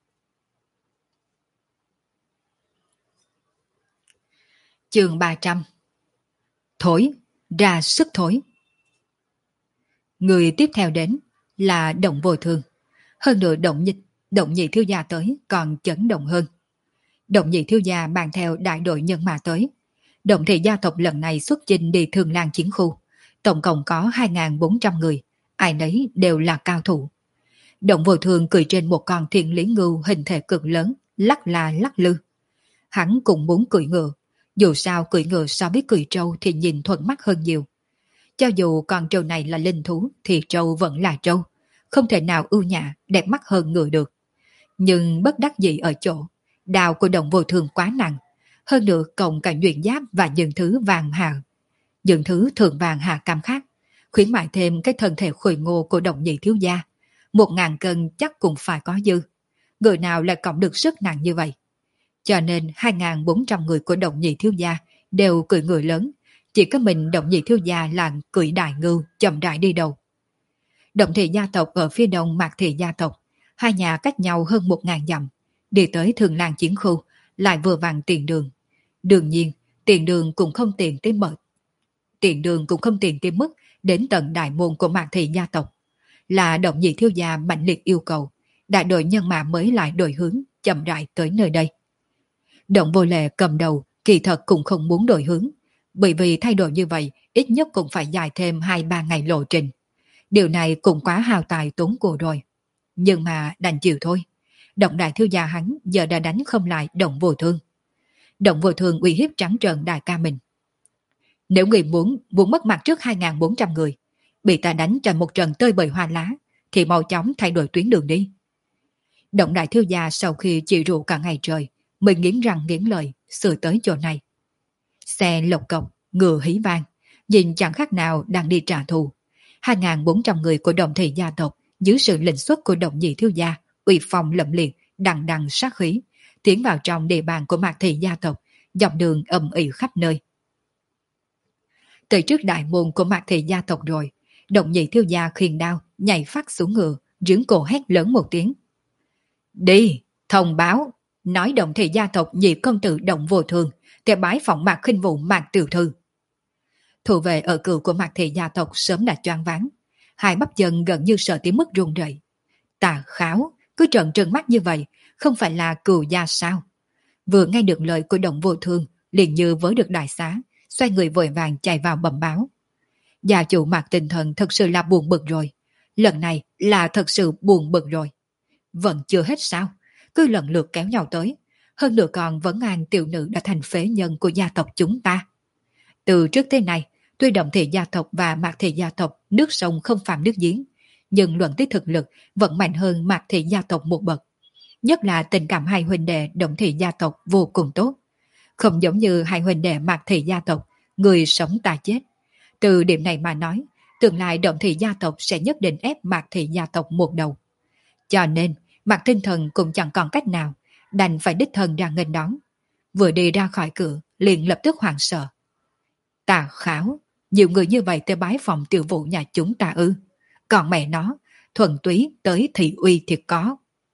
Chương ba trăm. Thối, ra sức thối. Người tiếp theo đến là Động Vô Thương. Hơn nữa Động Nhị, Động Nhị thiếu gia tới còn chấn động hơn. Động Nhị thiếu gia mang theo đại đội nhân mã tới. Động thị gia tộc lần này xuất chinh đi Thường Lan chiến khu. Tổng cộng có hai nghìn bốn trăm người, ai nấy đều là cao thủ. Động Vô Thương cười trên một con thiên lý ngưu hình thể cực lớn, lắc là lắc lư. Hắn cũng muốn cưỡi ngựa, dù sao cưỡi ngựa so với cưỡi trâu thì nhìn thuận mắt hơn nhiều. Cho dù con trâu này là linh thú thì trâu vẫn là trâu, không thể nào ưu nhã, đẹp mắt hơn ngựa được. Nhưng bất đắc dĩ ở chỗ, đao của Động Vô Thương quá nặng, hơn nữa cộng cả nhuyễn giáp và những thứ vàng hạ. Những thứ thượng vàng hạ cam khác, khuyến mại thêm cái thân thể khôi ngô của Động Nhị thiếu gia. Một ngàn cân chắc cũng phải có dư. Người nào lại cộng được sức nặng như vậy? Cho nên hai nghìn bốn trăm người của Động Nhị thiếu gia đều cưỡi người lớn, chỉ có mình Động Nhị thiếu gia là cưỡi đại ngưu chậm rãi đi đầu. Động thị gia tộc ở phía đông Mạc thị gia tộc, hai nhà cách nhau hơn một ngàn dặm, đi tới Thường Lan chiến khu lại vừa vặn tiền đường. Đương nhiên, tiền đường cũng không tiền tới mật. Tiền đường cũng không tiền tới mức đến tận đại môn của Mạc thị gia tộc. Là Động Nhị thiếu gia mạnh liệt yêu cầu, đại đội nhân mã mới lại đổi hướng, chậm rãi tới nơi đây. Động Vô Lệ cầm đầu, kỳ thật cũng không muốn đổi hướng, bởi vì thay đổi như vậy, ít nhất cũng phải dài thêm hai ba ngày lộ trình. Điều này cũng quá hao tài tốn của rồi. Nhưng mà đành chịu thôi. Động đại thiếu gia hắn giờ đã đánh không lại Động Vô Thương. Động Vô Thương uy hiếp trắng trợn đại ca mình. Nếu người muốn muốn mất mặt trước hai nghìn bốn trăm người, bị ta đánh cho một trận tơi bời hoa lá, thì mau chóng thay đổi tuyến đường đi. Động đại thiếu gia sau khi chịu rượu cả ngày trời, mình nghiến răng nghiến lợi, sửa tới chỗ này. Xe lộc cộc, ngựa hí vang, nhìn chẳng khác nào đang đi trả thù. hai nghìn bốn trăm người của Động thị gia tộc dưới sự lệnh xuất của Động Nhị thiếu gia, uy phong lẫm liệt, đằng đằng sát khí, tiến vào trong địa bàn của Mạc thị gia tộc, dọc đường ầm ĩ khắp nơi. Tới trước đại môn của Mạc thị gia tộc rồi, Động Nhị thiếu gia khiêng đao, nhảy phát xuống ngựa, rướng cổ hét lớn một tiếng. Đi, thông báo, nói Động thị gia tộc Nhị công tử Động Vô Thương, để bái phỏng Mạc Khinh Vũ Mạc tiểu thư. Thủ vệ ở cựu của Mạc thị gia tộc sớm đã choáng váng, hai bắp chân gần như sợ tới mức run rẩy. Tà Kháo, cứ trợn trừng mắt như vậy, không phải là cừu gia sao? Vừa nghe được lời của Động Vô Thương, liền như với được đại xá, xoay người vội vàng chạy vào bẩm báo. Gia chủ Mạc tinh thần thật sự là buồn bực rồi. Lần này là thật sự buồn bực rồi. Vẫn chưa hết sao? Cứ lần lượt kéo nhau tới. Hơn nữa còn vấn an tiểu nữ đã thành phế nhân của gia tộc chúng ta. Từ trước tới nay, tuy Động thị gia tộc và Mạc thị gia tộc nước sông không phạm nước giếng, nhưng luận tới thực lực vẫn mạnh hơn Mạc thị gia tộc một bậc. Nhất là tình cảm hai huynh đệ Động thị gia tộc vô cùng tốt. Không giống như hai huynh đệ Mạc thị gia tộc, người sống ta chết. Từ điểm này mà nói, tương lai Động thị gia tộc sẽ nhất định ép Mạc thị gia tộc một đầu. Cho nên, Mạc tinh thần cũng chẳng còn cách nào, đành phải đích thân ra nghênh đón. Vừa đi ra khỏi cửa, liền lập tức hoảng sợ. Tà Kháo, nhiều người như vậy tới bái phòng tiểu vụ nhà chúng ta ư? Còn mẹ nó, thuần túy tới thị uy thì có.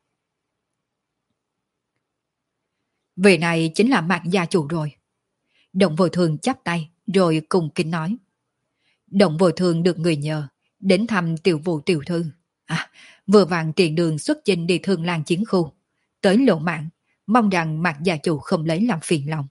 Vị này chính là Mạc gia chủ rồi. Động Vô Thương chắp tay, rồi cùng kính nói. Động Vô Thương được người nhờ, đến thăm tiểu vụ tiểu thư. À, vừa vàng tiền đường xuất chinh đi Thường Lan chiến khu. Tới lộ mạng, mong rằng Mạc gia chủ không lấy làm phiền lòng.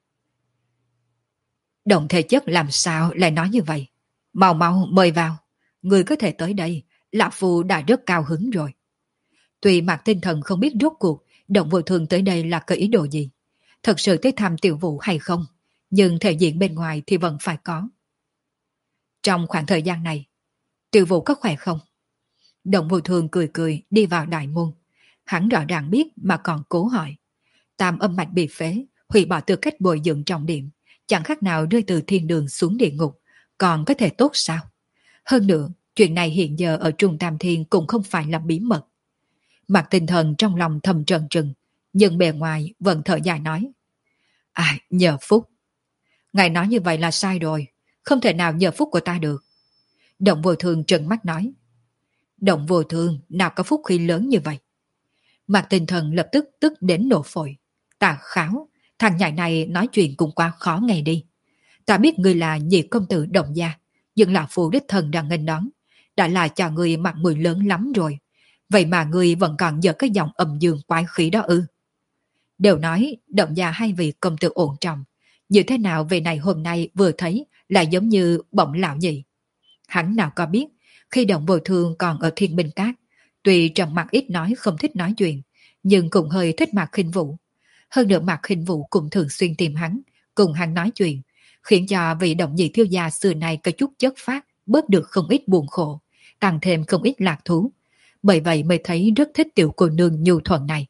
Động thể chất làm sao lại nói như vậy? Mau mau mời vào, người có thể tới đây, lão phu đã rất cao hứng rồi. Tuy Mạc Tinh Thần không biết rốt cuộc Động Vô Thường tới đây là có ý đồ gì, thật sự tới thăm Tiểu Vũ hay không, nhưng thể diện bên ngoài thì vẫn phải có. Trong khoảng thời gian này, Tiểu Vũ có khỏe không? Động Vô Thường cười cười đi vào đại môn. Hắn rõ ràng biết mà còn cố hỏi. Tam âm mạch bị phế, hủy bỏ tư cách bồi dưỡng trọng điểm, chẳng khác nào rơi từ thiên đường xuống địa ngục, còn có thể tốt sao? Hơn nữa, chuyện này hiện giờ ở Trung Tam Thiên cũng không phải là bí mật. Mạc Tinh Thần trong lòng thầm trần trừng, nhưng bề ngoài vẫn thở dài nói. À, nhờ phúc. Ngài nói như vậy là sai rồi, không thể nào nhờ phúc của ta được. Động Vô Thường trừng mắt nói. Động Vô Thường nào có phúc khí lớn như vậy? Mạc Tinh Thần lập tức tức đến nổ phổi. Ta kháo, thằng nhãi này nói chuyện cũng quá khó nghe đi. Ta biết ngươi là nhị công tử Động gia, nhưng là phụ đích thần đang nghênh đón, đã là cho ngươi mặt mũi lớn lắm rồi. Vậy mà ngươi vẫn còn giở cái giọng âm dương quái khí đó ư? Đều nói Động gia hai vị công tử ổn trọng, như thế nào về này hôm nay vừa thấy là giống như bỗng lão nhị. Hắn nào có biết, khi Động Vô Thường còn ở Thiên Minh Cát, tuy trầm mặt ít nói không thích nói chuyện, nhưng cũng hơi thích Mạc Khinh Vũ. Hơn nữa Mạc Khinh Vũ cũng thường xuyên tìm hắn, cùng hắn nói chuyện, khiến cho vị Động nhị thiếu gia xưa nay có chút chất phát, bớt được không ít buồn khổ, tăng thêm không ít lạc thú. Bởi vậy mới thấy rất thích tiểu cô nương nhu thuận này.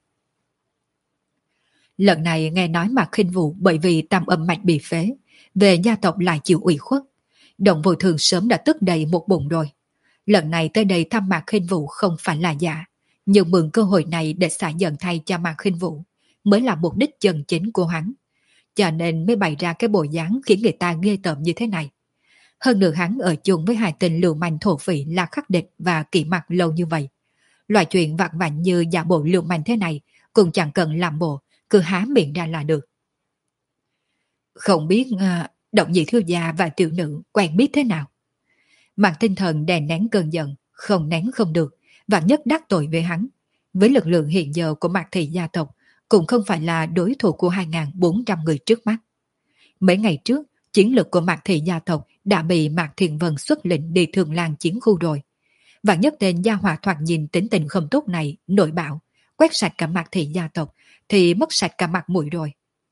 Lần này nghe nói Mạc Khinh Vũ bởi vì tam âm mạch bị phế, về gia tộc lại chịu ủy khuất. Động Vô Thường sớm đã tức đầy một bụng rồi. Lần này tới đây thăm Mạc Khinh Vũ không phải là giả, nhưng mượn cơ hội này để xả giận thay cho Mạc Khinh Vũ mới là mục đích chân chính của hắn. Cho nên mới bày ra cái bộ dáng khiến người ta ghê tởm như thế này. Hơn nữa hắn ở chung với hai tên lưu manh thổ phỉ là Khắc Địch và Kỷ Mặc lâu như vậy. Loại chuyện vặt vãnh như giả bộ lưu manh thế này cũng chẳng cần làm bộ, cứ há miệng ra là được. Không biết uh, Động nhị thiếu gia và tiểu nữ quen biết thế nào? Mạc Tinh Thần đè nén cơn giận, không nén không được, và nhất đắc tội với hắn. Với lực lượng hiện giờ của Mạc thị gia tộc, cũng không phải là đối thủ của hai nghìn bốn trăm người trước mắt. Mấy ngày trước, chiến lực của Mạc thị gia tộc đã bị Mạc Thiện Vân xuất lệnh đi Thường Lan chiến khu rồi. Và nhất tên gia hỏa thoạt nhìn tính tình không tốt này nổi bạo, quét sạch cả Mạc thị gia tộc, thì mất sạch cả mặt mũi rồi.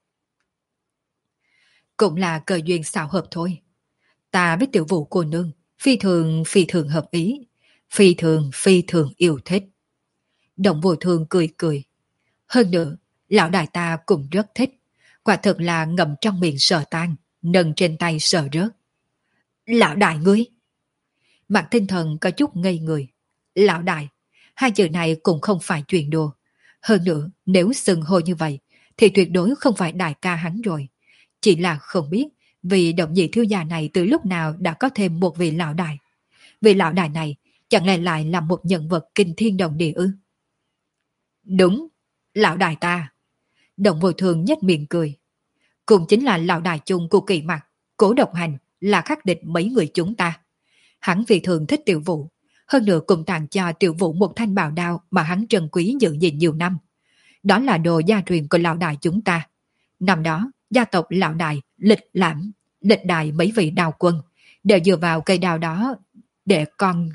Cũng là cơ duyên xảo hợp thôi. Ta với Tiểu Vũ cô nương phi thường phi thường hợp ý, phi thường phi thường yêu thích. Động Vô Thường cười cười. Hơn nữa, lão đại ta cũng rất thích, quả thực là ngậm trong miệng sợ tan, nâng trên tay sợ rớt. Lão đại ngươi! Mạc Tinh Thần có chút ngây người. Lão đại, hai chữ này cũng không phải chuyện đùa. Hơn nữa, nếu xưng hô như vậy, thì tuyệt đối không phải đại ca hắn rồi. Chỉ là không biết, vì Động nhị thiếu gia này từ lúc nào đã có thêm một vị lão đại. Vị lão đại này chẳng lẽ lại là một nhân vật kinh thiên động địa ư? Đúng, lão đại ta. Động Vô Thường nhếch miệng cười. Cũng chính là lão đại chung của Kỷ Mặc, Cố Độc Hành, là Khắc Địch mấy người chúng ta. Hắn vì thường thích Tiểu Vũ, hơn nữa cũng tặng cho Tiểu Vũ một thanh bào đao mà hắn trân quý giữ gìn nhiều năm. Đó là đồ gia truyền của lão đại chúng ta. Năm đó, gia tộc lão đại, lịch lãm, lịch đại mấy vị đào quân, đều dựa vào cây đào đó để con...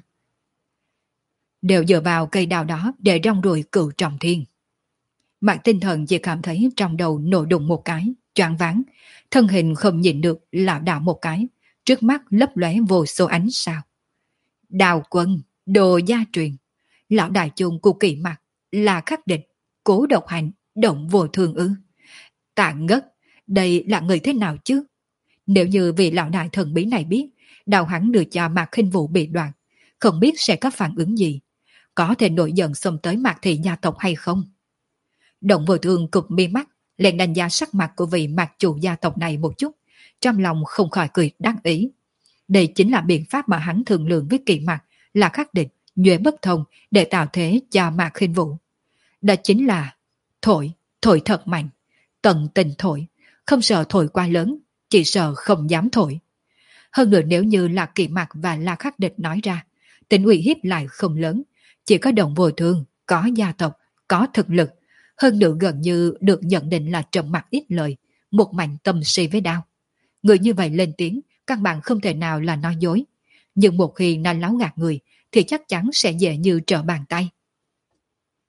đều dựa vào cây đào đó để rong ruổi cựu trọng thiên. Mạc Tinh Thần chỉ cảm thấy trong đầu nổ đùng một cái, choáng váng, thân hình không nhìn được lảo đảo một cái, trước mắt lấp lóe vô số ánh sao. Đào quân, đồ gia truyền, lão đại chung của Kỷ Mặc, là Khắc Địch, Cố Độc Hành, Động Vô Thường ư? Tạ ngất, đây là người thế nào chứ? Nếu như vị lão đại thần bí này biết đào hắn được cho Mạc Khinh Vũ bị đoạn, không biết sẽ có phản ứng gì, có thể nổi giận xông tới Mạc thị gia tộc hay không? Động Vô Thường cụp mi mắt, liền đánh giá sắc mặt của vị Mạc chủ gia tộc này một chút, trong lòng không khỏi cười đắc ý. Đây chính là biện pháp mà hắn thường lượng với Kỷ Mặc, là Khắc Địch, nhuệ bất thông để tạo thế cho Mạc Khinh Vũ. Đó chính là thổi, thổi thật mạnh, tận tình thổi, không sợ thổi quá lớn, chỉ sợ không dám thổi. Hơn nữa nếu như là Kỷ Mặc và là Khắc Địch nói ra, tính uy hiếp lại không lớn, chỉ có Động Vô Thường, có gia tộc, có thực lực, hơn nữa gần như được nhận định là trầm mặc ít lời, một mảnh tâm si với đao. Người như vậy lên tiếng, căn bản không thể nào là nói dối. Nhưng một khi nó láo gạt người, thì chắc chắn sẽ dễ như trở bàn tay.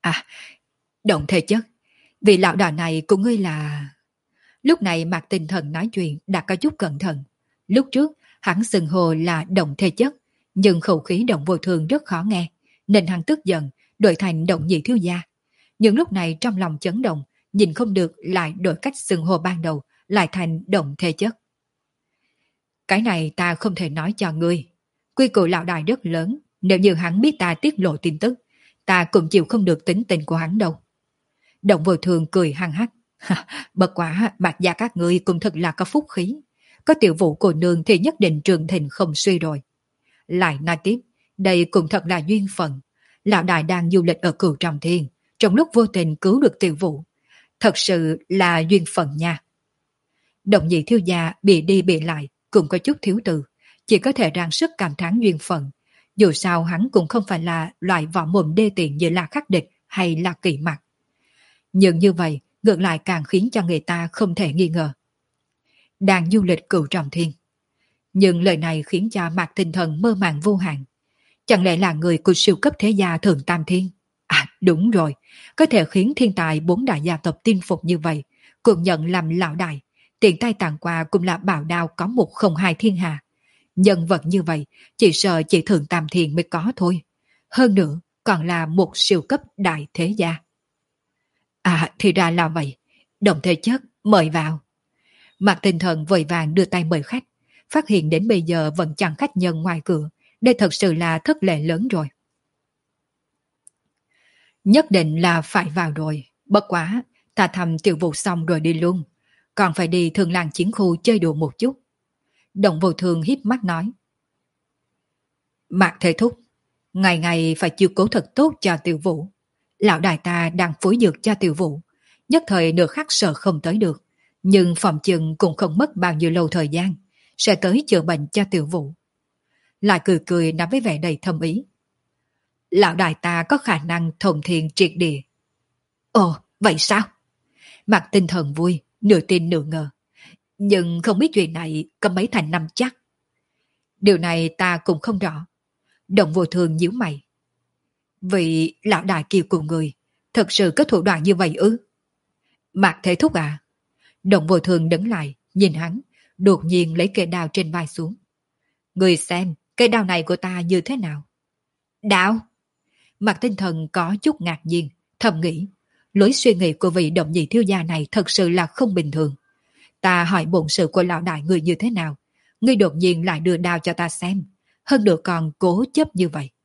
À, Động Thể Chất, vị lão đà này của ngươi là... Lúc này Mạc Tinh Thần nói chuyện đã có chút cẩn thận. Lúc trước, hắn xưng hồ là Động Thể Chất, nhưng khẩu khí Động Vô Thường rất khó nghe, nên hắn tức giận, đổi thành Động Nhị Thiếu Gia. Nhưng lúc này trong lòng chấn động, nhìn không được lại đổi cách xưng hồ ban đầu, lại thành Động Thể Chất. Cái này ta không thể nói cho ngươi. Quy củ lão đại rất lớn, nếu như hắn biết ta tiết lộ tin tức, ta cũng chịu không được tính tình của hắn đâu. Động Vô Thường cười hăng hắc. Bất quả Mạc gia các ngươi cũng thật là có phúc khí. Có tiểu vũ cô nương thì nhất định trường thịnh không suy rồi. Lại nói tiếp, đây cũng thật là duyên phận. Lão đại đang du lịch ở Cửu Trọng Thiên, trong lúc vô tình cứu được tiểu vũ. Thật sự là duyên phận nha. Động Nhị Thiếu Gia bị đi bị lại cũng có chút thiếu từ, chỉ có thể ráng sức cảm thán duyên phận. Dù sao hắn cũng không phải là loại võ mồm đê tiện như là khắc địch hay là kỵ mặt. Nhưng như vậy ngược lại càng khiến cho người ta không thể nghi ngờ. Đang du lịch Cửu Trọng Thiên. Nhưng lời này khiến cho Mạc Tinh Thần mơ màng vô hạn. Chẳng lẽ là người của siêu cấp thế gia Thượng Tam Thiên? À đúng rồi, có thể khiến thiên tài bốn đại gia tộc tin phục như vậy, cũng nhận làm lão đại, tiện tay tặng quà cũng là bảo đao có một không hai thiên hạ. Nhân vật như vậy, chỉ sợ chỉ Thượng Tam Thiên mới có thôi. Hơn nữa, còn là một siêu cấp đại thế gia. À thì ra là vậy, Động Thể Chất mời vào. Mạc Tinh Thần vội vàng đưa tay mời khách, phát hiện đến bây giờ vẫn chẳng khách nhân ngoài cửa, đây thật sự là thất lệ lớn rồi. Nhất định là phải vào rồi, bất quá, ta thầm tiểu vụ xong rồi đi luôn, còn phải đi Thường Làng Chiến Khu chơi đùa một chút. Động Vô Thường híp mắt nói. Mạc Thế Thúc, ngày ngày phải chiếu cố thật tốt cho tiểu vũ. Lão đại ta đang phối dược cho tiểu vũ, nhất thời nửa khắc sợ không tới được, nhưng phòng chừng cũng không mất bao nhiêu lâu thời gian, sẽ tới chữa bệnh cho tiểu vũ. Lại cười cười nói với vẻ đầy thâm ý. Lão đại ta có khả năng thông thiên triệt địa. Ồ, vậy sao? Mạc Tinh Thần vui, nửa tin nửa ngờ. Nhưng không biết chuyện này có mấy thành năm chắc. Điều này ta cũng không rõ. Động Vô Thường nhíu mày. Vì lão đại kiều của người thật sự có thủ đoạn như vậy ư? Mạc Thế Thúc à? Động Vô Thường đứng lại, nhìn hắn, đột nhiên lấy cây đao trên vai xuống. Người xem, cây đao này của ta như thế nào? Đao? Mạc Tinh Thần có chút ngạc nhiên, thầm nghĩ. Lối suy nghĩ của vị Động Nhị Thiếu Gia này thật sự là không bình thường. Ta hỏi bổn sự của lão đại người như thế nào? Ngươi đột nhiên lại đưa đao cho ta xem. Hơn nữa còn cố chấp như vậy.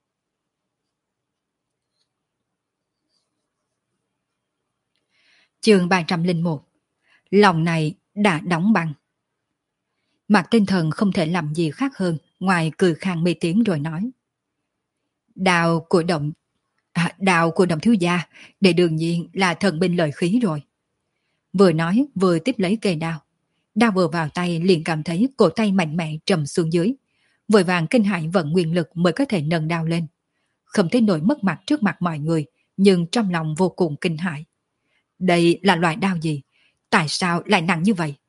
Chương ba trăm lẻ một. Lòng này đã đóng băng. Mạc Tinh Thần không thể làm gì khác hơn ngoài cười khang mê tiếng rồi nói. Đào của Động à, đào của Động Thiếu Gia để đương nhiên là thần binh lợi khí rồi. Vừa nói vừa tiếp lấy cây đao. Đao vừa vào tay liền cảm thấy cổ tay mạnh mẽ trầm xuống dưới. Vội vàng kinh hãi vận nguyên lực mới có thể nâng đao lên. Không thấy nổi mất mặt trước mặt mọi người, nhưng trong lòng vô cùng kinh hãi. Đây là loại đao gì? Tại sao lại nặng như vậy?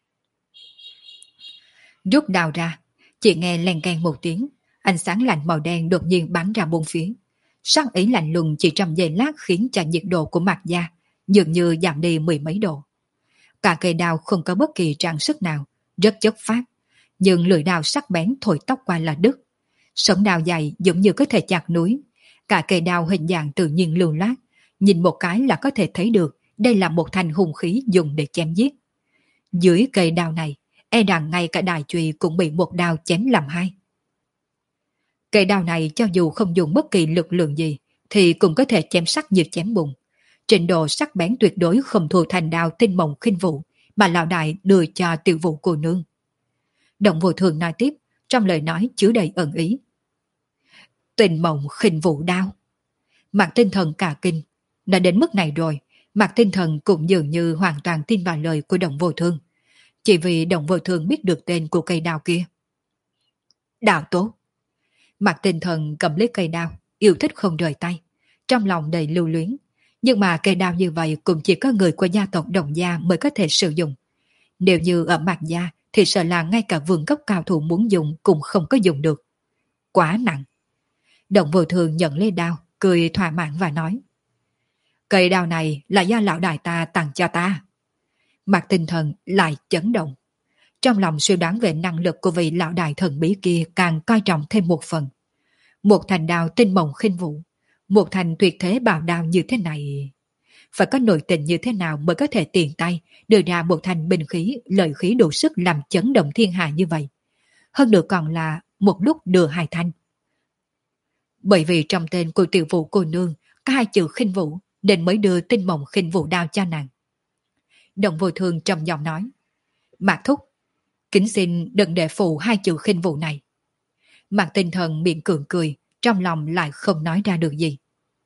Rút đao ra, chỉ nghe len keng một tiếng, ánh sáng lạnh màu đen đột nhiên bắn ra bốn phía. Sắc ý lạnh lùng chỉ trong giây lát khiến cho nhiệt độ của mặt da dường như giảm đi mười mấy độ. Cả cây đao không có bất kỳ trang sức nào, rất chất phát, nhưng lưỡi đao sắc bén thổi tóc qua là đứt. Sống đao dài giống như có thể chặt núi, cả cây đao hình dạng tự nhiên lưu loát, nhìn một cái là có thể thấy được đây là một thanh hung khí dùng để chém giết. Dưới cây đao này, e rằng ngay cả đại chùy cũng bị một đao chém làm hai. Cây đao này cho dù không dùng bất kỳ lực lượng gì, thì cũng có thể chém sắt như chém bùn. Trình độ sắc bén tuyệt đối không thua thành đao tinh mộng khinh vụ mà lão đại đưa cho tiểu vụ cô nương. Động Vô Thường nói tiếp, trong lời nói chứa đầy ẩn ý. Tinh mộng khinh vụ đao. Mạc Tinh Thần cả kinh, đã đến mức này rồi, Mạc Tinh Thần cũng dường như hoàn toàn tin vào lời của Động Vô Thường. Chỉ vì Động Vô Thường biết được tên của cây đao kia. Đao tốt. Mạc Tinh Thần cầm lấy cây đao, yêu thích không rời tay, trong lòng đầy lưu luyến. Nhưng mà cây đao như vậy cũng chỉ có người của gia tộc Động Gia mới có thể sử dụng. Nếu như ở Mạc Gia thì sợ là ngay cả vườn cấp cao thủ muốn dùng cũng không có dùng được. Quá nặng. Động Vô Thường nhận lấy đao, cười thỏa mãn và nói. Cây đao này là do lão đại ta tặng cho ta. Mặt Tinh Thần lại chấn động. Trong lòng suy đoán về năng lực của vị lão đại thần bí kia càng coi trọng thêm một phần. Một thành đao tinh mộng khinh vũ, một thành tuyệt thế bảo đao như thế này, phải có nội tình như thế nào mới có thể tiền tay đưa ra một thành binh khí, lợi khí đủ sức làm chấn động thiên hạ như vậy. Hơn nữa còn là một lúc đưa hai thanh. Bởi vì trong tên của tiểu vũ cô nương có hai chữ khinh vũ nên mới đưa tinh mộng khinh vũ đao cho nàng. Đồng Vô Thương trầm giọng nói, Mạc thúc, kính xin đừng để phụ hai chữ khinh vũ này. Mạc Tinh Thần miệng cường cười, trong lòng lại không nói ra được gì.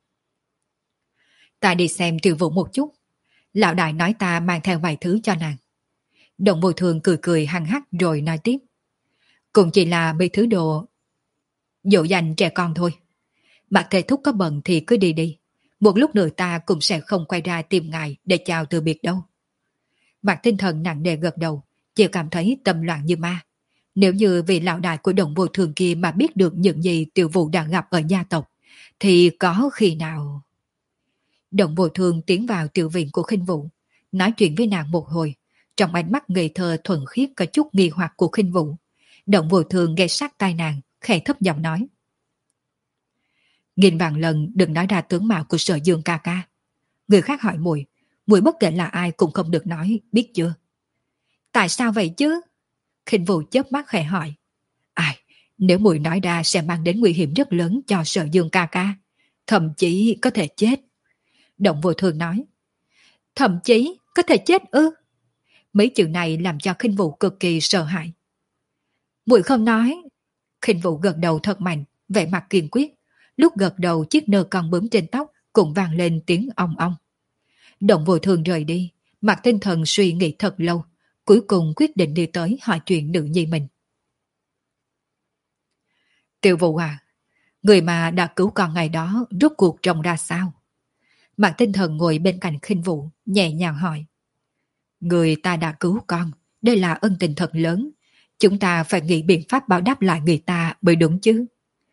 Ta đi xem tiểu vũ một chút. Lão đại nói ta mang theo vài thứ cho nàng. Đồng Vô Thương cười cười hăng hắc rồi nói tiếp. Cũng chỉ là mấy thứ đồ dỗ dành trẻ con thôi. Mạc thầy thúc có bận thì cứ đi đi. Một lúc nữa ta cũng sẽ không quay ra tìm ngài để chào từ biệt đâu. Mạc Tinh Thần nặng nề gật đầu, chỉ cảm thấy tâm loạn như ma. Nếu như vị lão đại của Đồng Vô Thương kia mà biết được những gì tiểu vũ đang gặp ở gia tộc, thì có khi nào... Đồng Vô Thương tiến vào tiểu viện của Khinh Vũ, nói chuyện với nàng một hồi. Trong ánh mắt ngây thơ thuần khiết có chút nghi hoặc của Khinh Vũ, Đồng Vô Thương nghe sát tai nàng, khẽ thấp giọng nói. Nghìn vạn lần đừng nói ra tướng mạo của Sở Dương ca ca. Người khác hỏi muội, muội bất kể là ai cũng không được nói, biết chưa? Tại sao vậy chứ? Khinh Vũ chớp mắt khẽ hỏi. Ai, nếu muội nói ra sẽ mang đến nguy hiểm rất lớn cho Sở Dương ca ca, thậm chí có thể chết. Đồng Vô Thương nói. Thậm chí có thể chết ư? Mấy chữ này làm cho Khinh Vũ cực kỳ sợ hãi. Muội không nói. Khinh Vũ gật đầu thật mạnh, vẻ mặt kiên quyết. Lúc gật đầu chiếc nơ con bướm trên tóc cũng vang lên tiếng ong ong. Đồng Vô Thương rời đi, Mạc Tinh Thần suy nghĩ thật lâu, cuối cùng quyết định đi tới hỏi chuyện nữ nhi mình. Tiểu Vũ à, người mà đã cứu con ngày đó rốt cuộc trông ra sao? Mạc Tinh Thần ngồi bên cạnh Khinh Vũ, nhẹ nhàng hỏi. Người ta đã cứu con, đây là ân tình thật lớn. Chúng ta phải nghĩ biện pháp báo đáp lại người ta mới đúng chứ.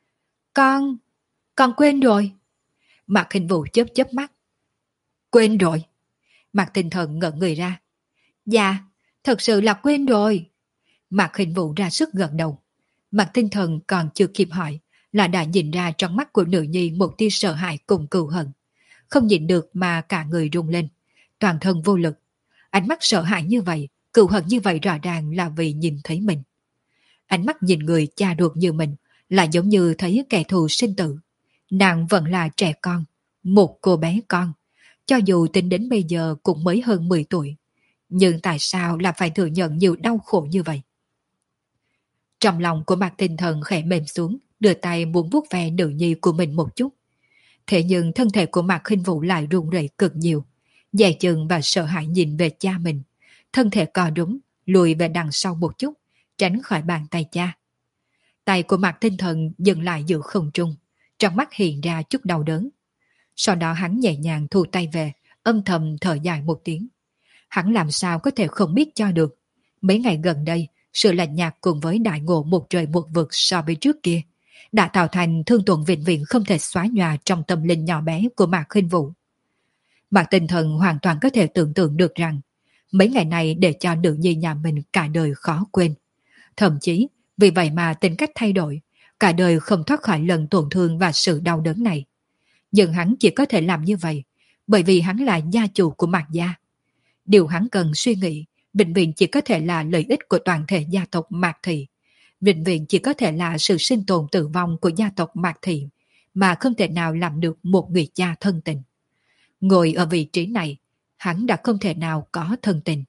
Con, con quên rồi. Mạc Khinh Vũ chớp chớp mắt. Quên rồi. Mạc Tinh Thần ngẩn người ra. Dạ, thật sự là quên rồi. Mạc Khinh Vũ ra sức gật đầu. Mạc Tinh Thần còn chưa kịp hỏi, là đã nhìn ra trong mắt của nữ nhi một tia sợ hãi cùng cừu hận. Không nhìn được mà cả người rung lên, toàn thân vô lực. Ánh mắt sợ hãi như vậy, cừu hận như vậy rõ ràng là vì nhìn thấy mình. Ánh mắt nhìn người cha ruột như mình là giống như thấy kẻ thù sinh tử. Nàng vẫn là trẻ con, một cô bé con. Cho dù tính đến bây giờ cũng mới hơn mười tuổi. Nhưng tại sao là phải thừa nhận nhiều đau khổ như vậy? Trong lòng của Mạc Tinh Thần khẽ mềm xuống, đưa tay muốn vuốt ve nữ nhi của mình một chút. Thế nhưng thân thể của Mạc Khinh Vũ lại run rẩy cực nhiều, dè chừng và sợ hãi nhìn về cha mình. Thân thể co rúm, lùi về đằng sau một chút, tránh khỏi bàn tay cha. Tay của Mạc Tinh Thần dừng lại giữa không trung, trong mắt hiện ra chút đau đớn. Sau đó hắn nhẹ nhàng thu tay về, âm thầm thở dài một tiếng. Hắn làm sao có thể không biết cho được. Mấy ngày gần đây, sự lạnh nhạt cùng với đại ngộ một trời một vực so với trước kia đã tạo thành thương tổn vĩnh viễn không thể xóa nhòa trong tâm linh nhỏ bé của Mạc Khinh Vũ. Mạc Tinh Thần hoàn toàn có thể tưởng tượng được rằng mấy ngày này để cho nữ nhi nhà mình cả đời khó quên. Thậm chí vì vậy mà tính cách thay đổi, cả đời không thoát khỏi lần tổn thương và sự đau đớn này. Nhưng hắn chỉ có thể làm như vậy bởi vì hắn là gia chủ của Mạc gia. Điều hắn cần suy nghĩ vĩnh viễn chỉ có thể là lợi ích của toàn thể gia tộc Mạc Thị. Vĩnh viễn chỉ có thể là sự sinh tồn tử vong của gia tộc Mạc Thị, mà không thể nào làm được một người cha thân tình. Ngồi ở vị trí này, hắn đã không thể nào có thân tình.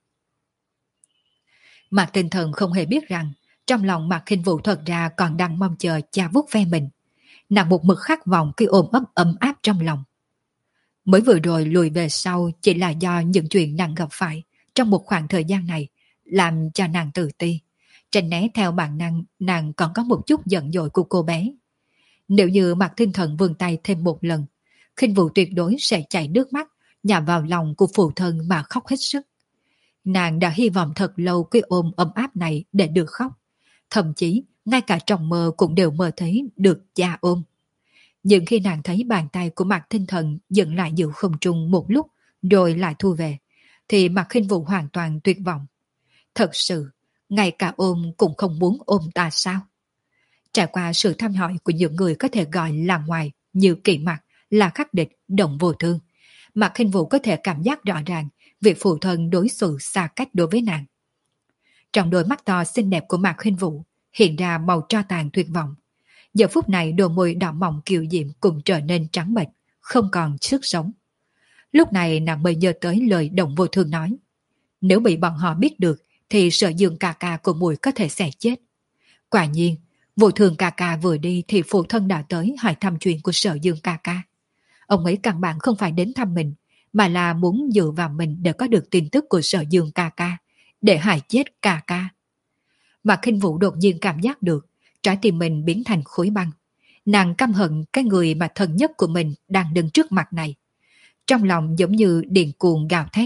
Mạc Tinh Thần không hề biết rằng, trong lòng Mạc Khinh Vũ thật ra còn đang mong chờ cha vuốt ve mình. Nàng một mực khát vọng cái ôm ấp ấm áp trong lòng. Mới vừa rồi lùi về sau chỉ là do những chuyện nàng gặp phải trong một khoảng thời gian này, làm cho nàng tự ti. Tránh né theo bản năng, nàng còn có một chút giận dỗi của cô bé. Nếu như Mạc Tinh Thần vươn tay thêm một lần, Khinh Vũ tuyệt đối sẽ chảy nước mắt, nhào vào lòng của phụ thân mà khóc hết sức. Nàng đã hy vọng thật lâu cái ôm ấm áp này để được khóc. Thậm chí, ngay cả trong mơ cũng đều mơ thấy được cha ôm. Nhưng khi nàng thấy bàn tay của Mạc Tinh Thần dừng lại giữa không trung một lúc rồi lại thu về, thì Mạc Khinh Vũ hoàn toàn tuyệt vọng. Thật sự, ngay cả ôm cũng không muốn ôm ta sao? Trải qua sự thăm hỏi của những người có thể gọi là ngoài như Kỵ Mặc, là khắc địch, Động Vô Thương, Mạc Khinh Vũ có thể cảm giác rõ ràng việc phụ thân đối xử xa cách đối với nàng. Trong đôi mắt to xinh đẹp của Mạc Khinh Vũ hiện ra màu tro tàn tuyệt vọng. Giờ phút này đôi môi đỏ mọng kiều diễm cũng trở nên trắng bệch, không còn sức sống. Lúc này nàng mới nhớ tới lời Động Vô Thương nói. Nếu bị bọn họ biết được thì Sở Dương ca ca của muội có thể sẽ chết. Quả nhiên, Vô Thương ca ca vừa đi thì phụ thân đã tới hỏi thăm chuyện của Sở Dương ca ca. Ông ấy căn bản không phải đến thăm mình, mà là muốn dựa vào mình để có được tin tức của Sở Dương ca ca, để hại chết ca ca. Mà Khinh Vũ đột nhiên cảm giác được trái tim mình biến thành khối băng. Nàng căm hận cái người mà thân nhất của mình đang đứng trước mặt này. Trong lòng giống như điên cuồng gào thét.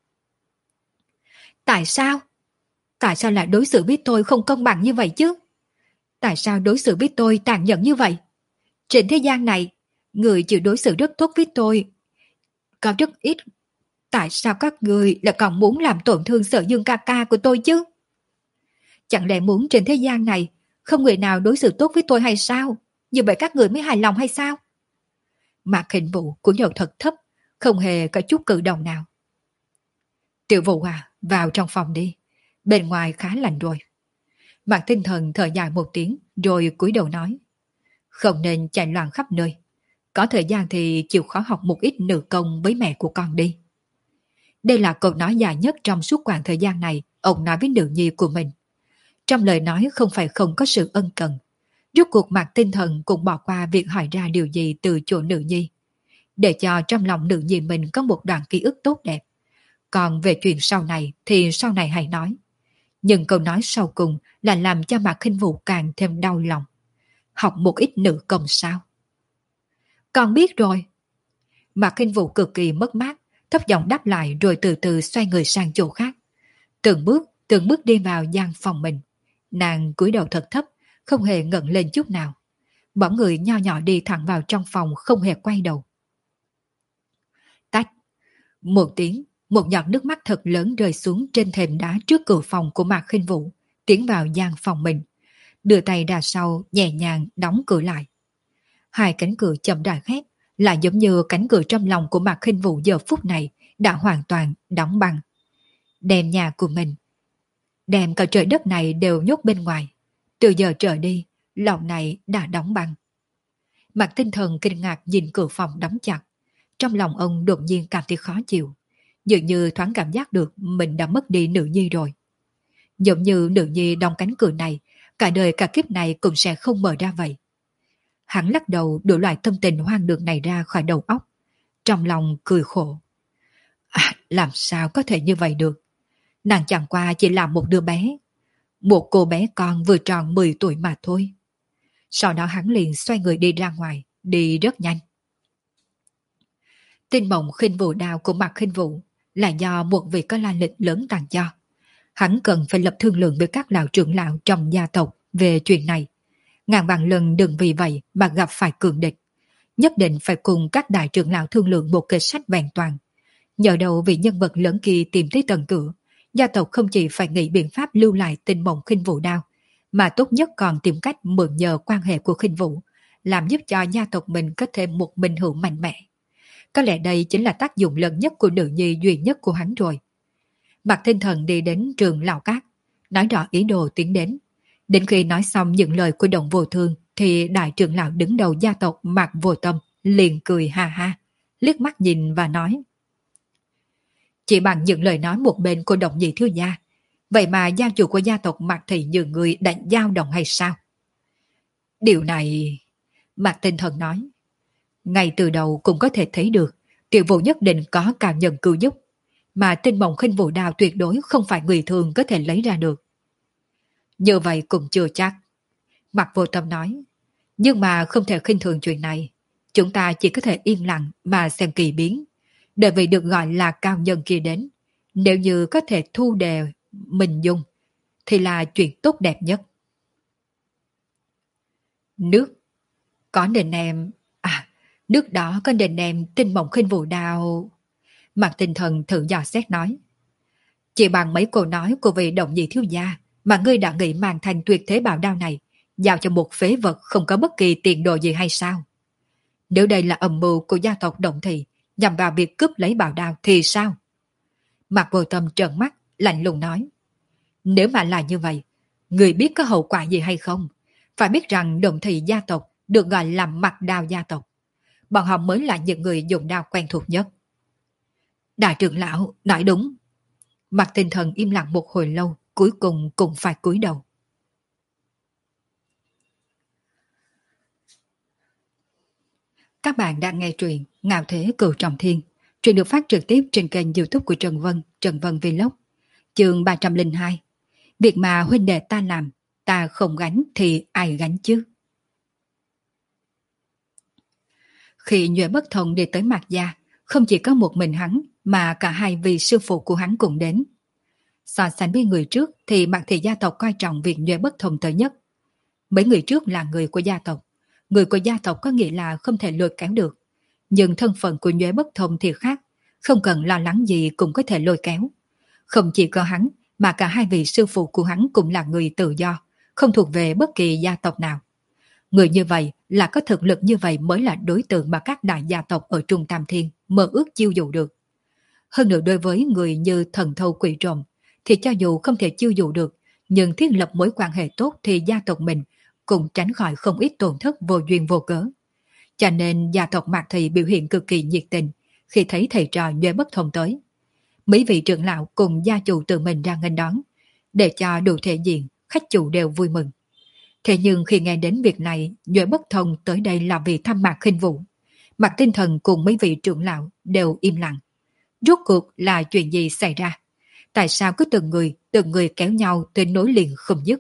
Tại sao? Tại sao lại đối xử với tôi không công bằng như vậy chứ? Tại sao đối xử với tôi tàn nhẫn như vậy? Trên thế gian này, người chịu đối xử rất tốt với tôi có rất ít. Tại sao các người lại còn muốn làm tổn thương Sở Dương ca ca của tôi chứ? Chẳng lẽ muốn trên thế gian này không người nào đối xử tốt với tôi hay sao? Như vậy các người mới hài lòng hay sao? Mạc Khinh Vũ của nhậu thật thấp, không hề có chút cử động nào. Tiểu Vũ à, vào trong phòng đi. Bên ngoài khá lạnh rồi. Mạc Tinh Thần thở dài một tiếng rồi cúi đầu nói. Không nên chạy loạn khắp nơi. Có thời gian thì chịu khó học một ít nữ công với mẹ của con đi. Đây là câu nói dài nhất trong suốt khoảng thời gian này ông nói với nữ nhi của mình. Trong lời nói không phải không có sự ân cần. Rốt cuộc Mạc Tinh Thần cũng bỏ qua việc hỏi ra điều gì từ chỗ nữ nhi, để cho trong lòng nữ nhi mình có một đoạn ký ức tốt đẹp. Còn về chuyện sau này thì sau này hãy nói. Nhưng câu nói sau cùng là làm cho Mạc Khinh Vũ càng thêm đau lòng. Học một ít nữ công sao? Con biết rồi. Mạc Khinh Vũ cực kỳ mất mát, thấp giọng đáp lại rồi từ từ xoay người sang chỗ khác. Từng bước, từng bước đi vào gian phòng mình. Nàng cúi đầu thật thấp, không hề ngẩng lên chút nào. Bóng người nho nhỏ đi thẳng vào trong phòng không hề quay đầu. Tách. Một tiếng, một giọt nước mắt thật lớn rơi xuống trên thềm đá trước cửa phòng của Mạc Khinh Vũ, tiến vào gian phòng mình. Đưa tay ra sau, nhẹ nhàng đóng cửa lại. Hai cánh cửa chậm rãi khép, lại giống như cánh cửa trong lòng của Mạc Khinh Vũ giờ phút này đã hoàn toàn đóng băng. Đem nhà của mình, đem cả trời đất này đều nhốt bên ngoài. Từ giờ trở đi, lòng này đã đóng băng. Mạc Tinh Thần kinh ngạc nhìn cửa phòng đóng chặt. Trong lòng ông đột nhiên cảm thấy khó chịu. Dường như thoáng cảm giác được mình đã mất đi nữ nhi rồi. Giống như nữ nhi đóng cánh cửa này, cả đời cả kiếp này cũng sẽ không mở ra vậy. Hắn lắc đầu đuổi loại tâm tình hoang đường này ra khỏi đầu óc. Trong lòng cười khổ. À, làm sao có thể như vậy được? Nàng chẳng qua chỉ là một đứa bé. Một cô bé con vừa tròn mười tuổi mà thôi. Sau đó hắn liền xoay người đi ra ngoài, đi rất nhanh. Tin mộng Khinh Vũ đao của Mạc Khinh Vũ là do một vị có lai lịch lớn tặng cho. Hắn cần phải lập thương lượng với các lão trưởng lão trong gia tộc về chuyện này. Ngàn vạn lần đừng vì vậy mà gặp phải cường địch. Nhất định phải cùng các đại trưởng lão thương lượng một kế sách vẹn toàn. Nhờ đầu vị nhân vật lớn kia tìm tới tận cửa, gia tộc không chỉ phải nghĩ biện pháp lưu lại tin mộng Khinh Vũ đao, mà tốt nhất còn tìm cách mượn nhờ quan hệ của Khinh Vũ, làm giúp cho gia tộc mình có thêm một minh hữu mạnh mẽ. Có lẽ đây chính là tác dụng lớn nhất của nữ nhi duy nhất của hắn rồi. Mạc Tinh Thần đi đến trường Lão Cát, nói rõ ý đồ tiến đến. Đến khi nói xong những lời của Động Vô Thương thì đại trưởng lão đứng đầu gia tộc Mạc Vô Tâm liền cười ha ha, liếc mắt nhìn và nói. Chỉ bằng những lời nói một bên của Động Nhị thiếu gia, vậy mà gia chủ của gia tộc Mạc Thị như người đã dao động hay sao? Điều này... Mạc Tinh Thần nói. Ngay từ đầu cũng có thể thấy được Tiểu Vũ nhất định có cảm nhận cứu giúp, mà tinh mộng Khinh Vũ đao tuyệt đối không phải người thường có thể lấy ra được. Như vậy cũng chưa chắc. Mạc Vô Tâm nói. Nhưng mà không thể khinh thường chuyện này. Chúng ta chỉ có thể yên lặng mà xem kỳ biến. Đợi vì được gọi là cao nhân kia đến. Nếu như có thể thu đề mình dùng, thì là chuyện tốt đẹp nhất. Nước. Có nên em... À, Nước đó có nên đem tinh mộng khinh vụ đao... Mặt Tinh Thần thử dò xét nói. Chỉ bằng mấy câu nói của vị động nhị thiếu gia mà ngươi đã nghĩ mang thành tuyệt thế bảo đao này giao cho một phế vật không có bất kỳ tiền đồ gì hay sao? Nếu đây là âm mưu của gia tộc Động Thị nhằm vào việc cướp lấy bảo đao thì sao? Mạc Vô Tâm trợn mắt, lạnh lùng nói. Nếu mà là như vậy, người biết có hậu quả gì hay không? Phải biết rằng Động Thị gia tộc được gọi là mặt đao gia tộc. Bọn họ mới là những người dùng đao quen thuộc nhất. Đại trưởng lão nói đúng. Mạc Tinh Thần im lặng một hồi lâu, cuối cùng cũng phải cúi đầu. Các bạn đang nghe truyện Ngạo Thế Cửu Trọng Thiên. Truyện được phát trực tiếp trên kênh YouTube của Trần Vân, Trần Vân Vlog. Chương ba trăm lẻ hai. Việc mà huynh đệ ta làm, ta không gánh thì ai gánh chứ? Khi Nhuệ Bất Thông đi tới Mạc Gia, không chỉ có một mình hắn, mà cả hai vị sư phụ của hắn cùng đến. So sánh với người trước thì Mạc Thị gia tộc coi trọng việc Nhuệ Bất Thông tới nhất. Mấy người trước là người của gia tộc. Người của gia tộc có nghĩa là không thể lôi kéo được. Nhưng thân phận của Nhuệ Bất Thông thì khác, không cần lo lắng gì cũng có thể lôi kéo. Không chỉ có hắn, mà cả hai vị sư phụ của hắn cũng là người tự do, không thuộc về bất kỳ gia tộc nào. Người như vậy là có thực lực như vậy mới là đối tượng mà các đại gia tộc ở Trung Tam Thiên mơ ước chiêu dụ được. Hơn nữa đối với người như thần thâu quỷ trộm, thì cho dù không thể chiêu dụ được, nhưng thiết lập mối quan hệ tốt thì gia tộc mình cũng tránh khỏi không ít tổn thất vô duyên vô cớ. Cho nên gia tộc Mạc Thị biểu hiện cực kỳ nhiệt tình khi thấy thầy trò Nhuệ Bất Thông tới. Mấy vị trưởng lão cùng gia chủ tự mình ra nghênh đón, để cho đủ thể diện, khách chủ đều vui mừng. Thế nhưng khi nghe đến việc này, Nhuệ Bất Thông tới đây là vì thăm Mạc Khinh Vũ. Mạc Tinh Thần cùng mấy vị trưởng lão đều im lặng. Rốt cuộc là chuyện gì xảy ra? Tại sao cứ từng người, từng người kéo nhau tới nối liền không dứt?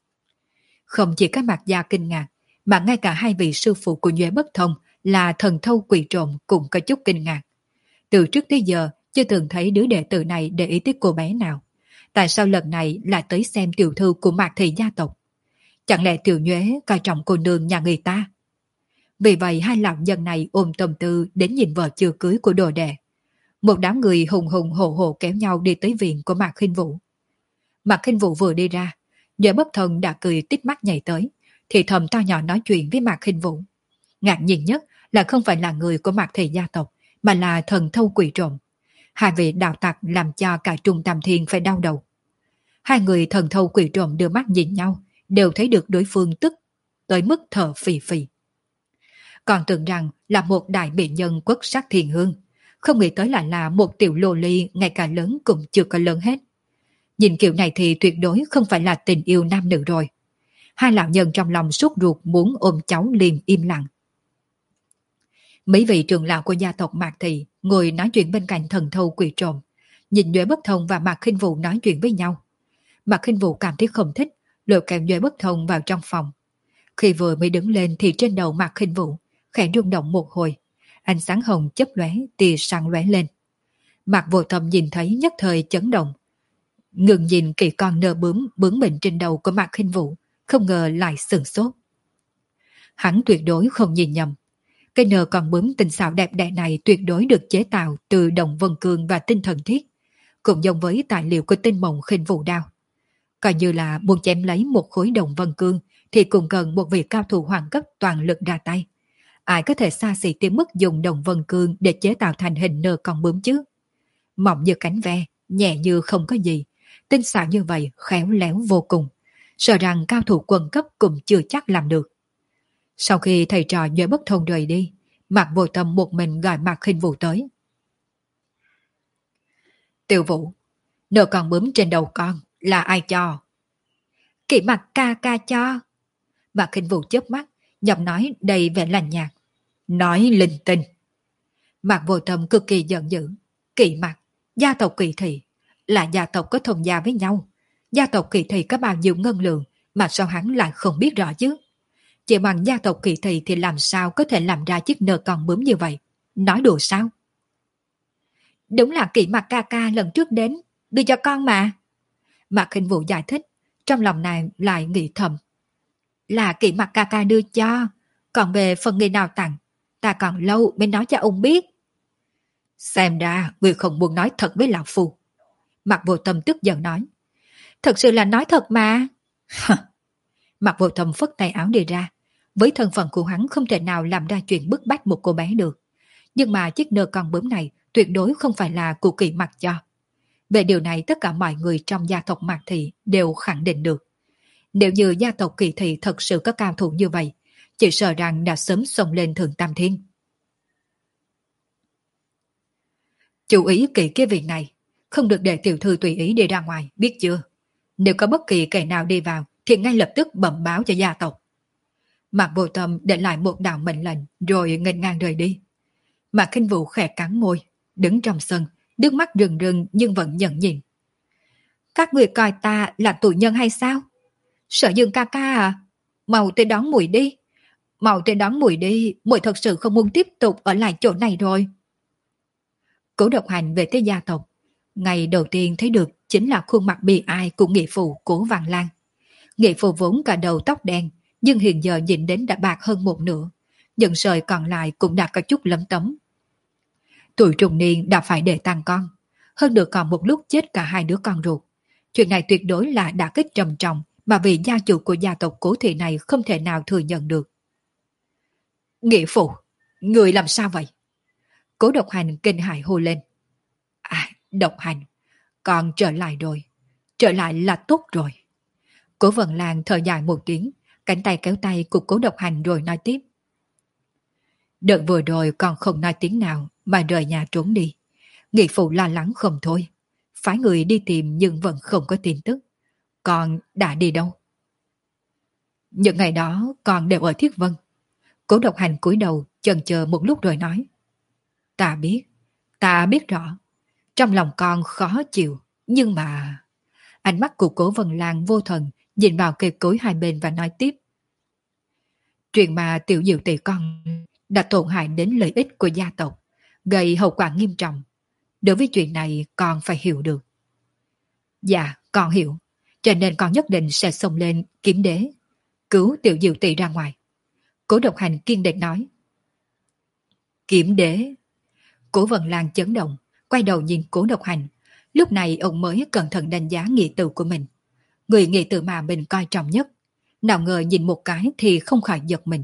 Không chỉ các Mạc gia kinh ngạc, mà ngay cả hai vị sư phụ của Nhuệ Bất Thông là thần thâu quỷ trộm cũng có chút kinh ngạc. Từ trước tới giờ, chưa từng thấy đứa đệ tử này để ý tới cô bé nào. Tại sao lần này lại tới xem tiểu thư của Mạc Thị gia tộc? Chẳng lẽ tiểu nhuế coi trọng cô nương nhà người ta? Vì vậy hai lão nhân này ôm tâm tư đến nhìn vợ chưa cưới của đồ đệ. Một đám người hùng hùng hổ hổ kéo nhau đi tới viện của Mạc Khinh Vũ. Mạc Khinh Vũ vừa đi ra, Nhuệ Bất Thông đã cười tít mắt nhảy tới, thì thầm to nhỏ nói chuyện với Mạc Khinh Vũ. Ngạc nhiên nhất là không phải là người của Mạc Thị gia tộc, mà là thần thâu quỷ trộm. Hai vị đạo tặc làm cho cả Trung Tam Thiên phải đau đầu. Hai người thần thâu quỷ trộm đưa mắt nhìn nhau, đều thấy được đối phương tức tới mức thở phì phì. Còn tưởng rằng là một đại mỹ nhân quốc sắc thiên hương, không nghĩ tới lại là một tiểu lô ly ngay cả lớn cũng chưa có lớn hết. Nhìn kiểu này thì tuyệt đối không phải là tình yêu nam nữ rồi. Hai lão nhân trong lòng sốt ruột muốn ôm cháu liền im lặng. Mấy vị trưởng lão của gia tộc Mạc Thị ngồi nói chuyện bên cạnh thần thâu quỷ trộm, nhìn Nhuệ Bất Thông và Mạc Khinh Vũ nói chuyện với nhau. Mạc Khinh Vũ cảm thấy không thích, lôi kéo Nhuệ Bất Thông vào trong phòng. Khi vừa mới đứng lên thì trên đầu Mạc Khinh Vũ khẽ rung động một hồi, ánh sáng hồng chớp lóe, tia sáng lóe lên. Mạc Vô Tâm nhìn thấy nhất thời chấn động, ngừng nhìn kỳ con nơ bướm bướng bỉnh trên đầu của Mạc Khinh Vũ, không ngờ lại sửng sốt. Hắn tuyệt đối không nhìn nhầm. Cây nơ con bướm tinh xảo đẹp đẽ này tuyệt đối được chế tạo từ đồng vân cương và tinh thần thiết, cũng giống với tài liệu của tinh mộng khinh vũ đao. Coi như là muốn chém lấy một khối đồng vân cương thì cũng cần một vị cao thủ hoàng cấp toàn lực ra tay. Ai có thể xa xỉ tới mức dùng đồng vân cương để chế tạo thành hình nơ con bướm chứ? Mỏng như cánh ve, nhẹ như không có gì, tinh xảo như vậy khéo léo vô cùng, sợ rằng cao thủ quần cấp cũng chưa chắc làm được. Sau khi thầy trò Nhuệ Bất Thông rời đi, Mạc Vô Tâm một mình gọi Mạc Khinh Vũ tới. Tiểu Vũ, nợ con bướm trên đầu con là ai cho? Kỵ Mặc ca ca cho. Mạc Khinh Vũ chớp mắt, giọng nói đầy vẻ lạnh nhạt. Nói linh tinh. Mạc Vô Tâm cực kỳ giận dữ. Kỵ Mặc, gia tộc Kỳ Thị, là gia tộc có thông gia với nhau. Gia tộc Kỳ Thị có bao nhiêu ngân lượng mà sao hắn lại không biết rõ chứ? Chỉ bằng gia tộc Kỳ Thị thì làm sao có thể làm ra chiếc nơ con bướm như vậy? Nói đùa sao? Đúng là Kỵ Mặc ca ca lần trước đến, đưa cho con mà. Mạc Khinh Vũ giải thích, trong lòng này lại nghĩ thầm. Là Kỵ Mặc ca ca đưa cho, còn về phần người nào tặng, ta còn lâu mới nói cho ông biết. Xem ra người không muốn nói thật với lão phu. Mạc Vô Tâm tức giận nói. Thật sự là nói thật mà. Mạc Vô Tâm phất tay áo đi ra. Với thân phận của hắn không thể nào làm ra chuyện bức bách một cô bé được. Nhưng mà chiếc nơ con bướm này tuyệt đối không phải là của Kỳ mặc cho. Về điều này tất cả mọi người trong gia tộc Mạc Thị đều khẳng định được. Nếu như gia tộc Kỳ Thị thật sự có cao thủ như vậy, chỉ sợ rằng đã sớm xông lên Thượng Tam Thiên. Chú ý kỹ cái việc này, không được để tiểu thư tùy ý đi ra ngoài, biết chưa? Nếu có bất kỳ kẻ nào đi vào thì ngay lập tức bẩm báo cho gia tộc. Mạc Vô Tâm để lại một đạo mệnh lệnh rồi nghênh ngang rời đi. Mạc Khinh Vũ khẽ cắn môi, đứng trong sân, nước mắt rưng rưng nhưng vẫn nhẫn nhịn. Các người coi ta là tù nhân hay sao? Sở Dương ca ca à? Mau tới đón muội đi. Mau tới đón muội đi, muội thật sự không muốn tiếp tục ở lại chỗ này rồi. Cố Độc Hành về tới gia tộc. Ngày đầu tiên thấy được chính là khuôn mặt bi ai của nghĩa phụ Cố Văn Lan. Nghĩa phụ vốn cả đầu tóc đen, nhưng hiện giờ nhìn đến đã bạc hơn một nửa. Những sợi còn lại cũng đã có chút lấm tấm. Tuổi trung niên đã phải để tang con. Hơn được còn một lúc chết cả hai đứa con ruột. Chuyện này tuyệt đối là đả kích trầm trọng mà vị gia chủ của gia tộc Cố thị này không thể nào thừa nhận được. Nghĩa phụ, người làm sao vậy? Cố Độc Hành kinh hãi hô lên. À, Độc Hành, con trở lại rồi. Trở lại là tốt rồi. Cố Vân Lan thở dài một tiếng, cánh tay kéo tay của Cố Độc Hành rồi nói tiếp. Đợt vừa rồi con không nói tiếng nào mà rời nhà trốn đi. Nghị phụ lo lắng không thôi. Phái người đi tìm nhưng vẫn không có tin tức. Con đã đi đâu? Những ngày đó con đều ở Thiết Vân. Cố Độc Hành cúi đầu chần chờ một lúc rồi nói. Ta biết, ta biết rõ. Trong lòng con khó chịu, nhưng mà... Ánh mắt của Cố Vân Lan vô thần nhìn vào cây cối hai bên và nói tiếp. Chuyện mà tiểu diệu tỷ con đã tổn hại đến lợi ích của gia tộc, gây hậu quả nghiêm trọng. Đối với chuyện này con phải hiểu được. Dạ, con hiểu. Cho nên con nhất định sẽ xông lên kiếm đế, cứu tiểu diệu tỷ ra ngoài. Cố Độc Hành kiên định nói. Kiếm đế? Cố Vân Lan chấn động, quay đầu nhìn Cố Độc Hành. Lúc này ông mới cẩn thận đánh giá nghị tử của mình. Người nghị tử mà mình coi trọng nhất. Nào ngờ nhìn một cái thì không khỏi giật mình.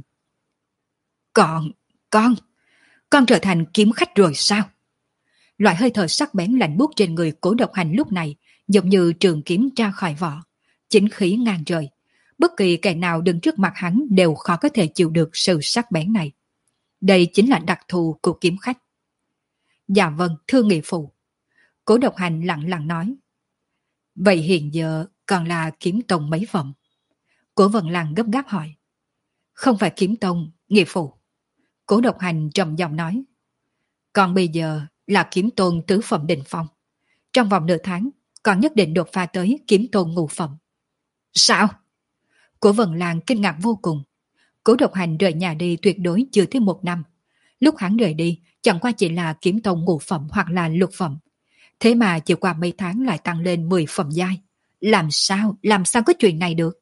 Con, con, con trở thành kiếm khách rồi sao? Loại hơi thở sắc bén lạnh buốt trên người Cố Độc Hành lúc này giống như trường kiếm ra khỏi vỏ, chính khí ngang trời. Bất kỳ kẻ nào đứng trước mặt hắn đều khó có thể chịu được sự sắc bén này. Đây chính là đặc thù của kiếm khách. Dạ vâng, thưa nghị phụ. Cố Độc Hành lặng lặng nói. Vậy hiện giờ còn là kiếm tông mấy phẩm? Cố Vân Lan gấp gáp hỏi. Không phải kiếm tông, nghị phụ. Cố Độc Hành trầm giọng nói. Còn bây giờ là kiếm tôn tứ phẩm đỉnh phong. Trong vòng nửa tháng, còn nhất định đột phá tới kiếm tôn ngũ phẩm. Sao? Cố Vân Lan kinh ngạc vô cùng. Cố Độc Hành rời nhà đi tuyệt đối chưa tới một năm. Lúc hắn rời đi, chẳng qua chỉ là kiếm tôn ngũ phẩm hoặc là lục phẩm. Thế mà chỉ qua mấy tháng lại tăng lên mười phẩm giai. Làm sao, làm sao có chuyện này được?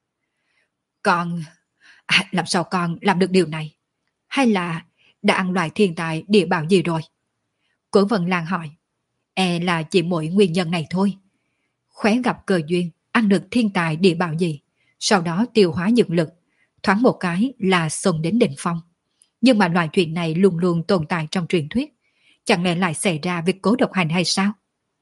Con... À, làm sao con làm được điều này? Hay là đã ăn loại thiên tài địa bảo gì rồi? Cố Vân Lan hỏi. E là chỉ mỗi nguyên nhân này thôi. Khóe gặp cơ duyên, ăn được thiên tài địa bảo gì, sau đó tiêu hóa dược lực, thoáng một cái là xông đến đỉnh phong. Nhưng mà loại chuyện này luôn luôn tồn tại trong truyền thuyết. Chẳng lẽ lại xảy ra việc Cố Độc Hành hay sao?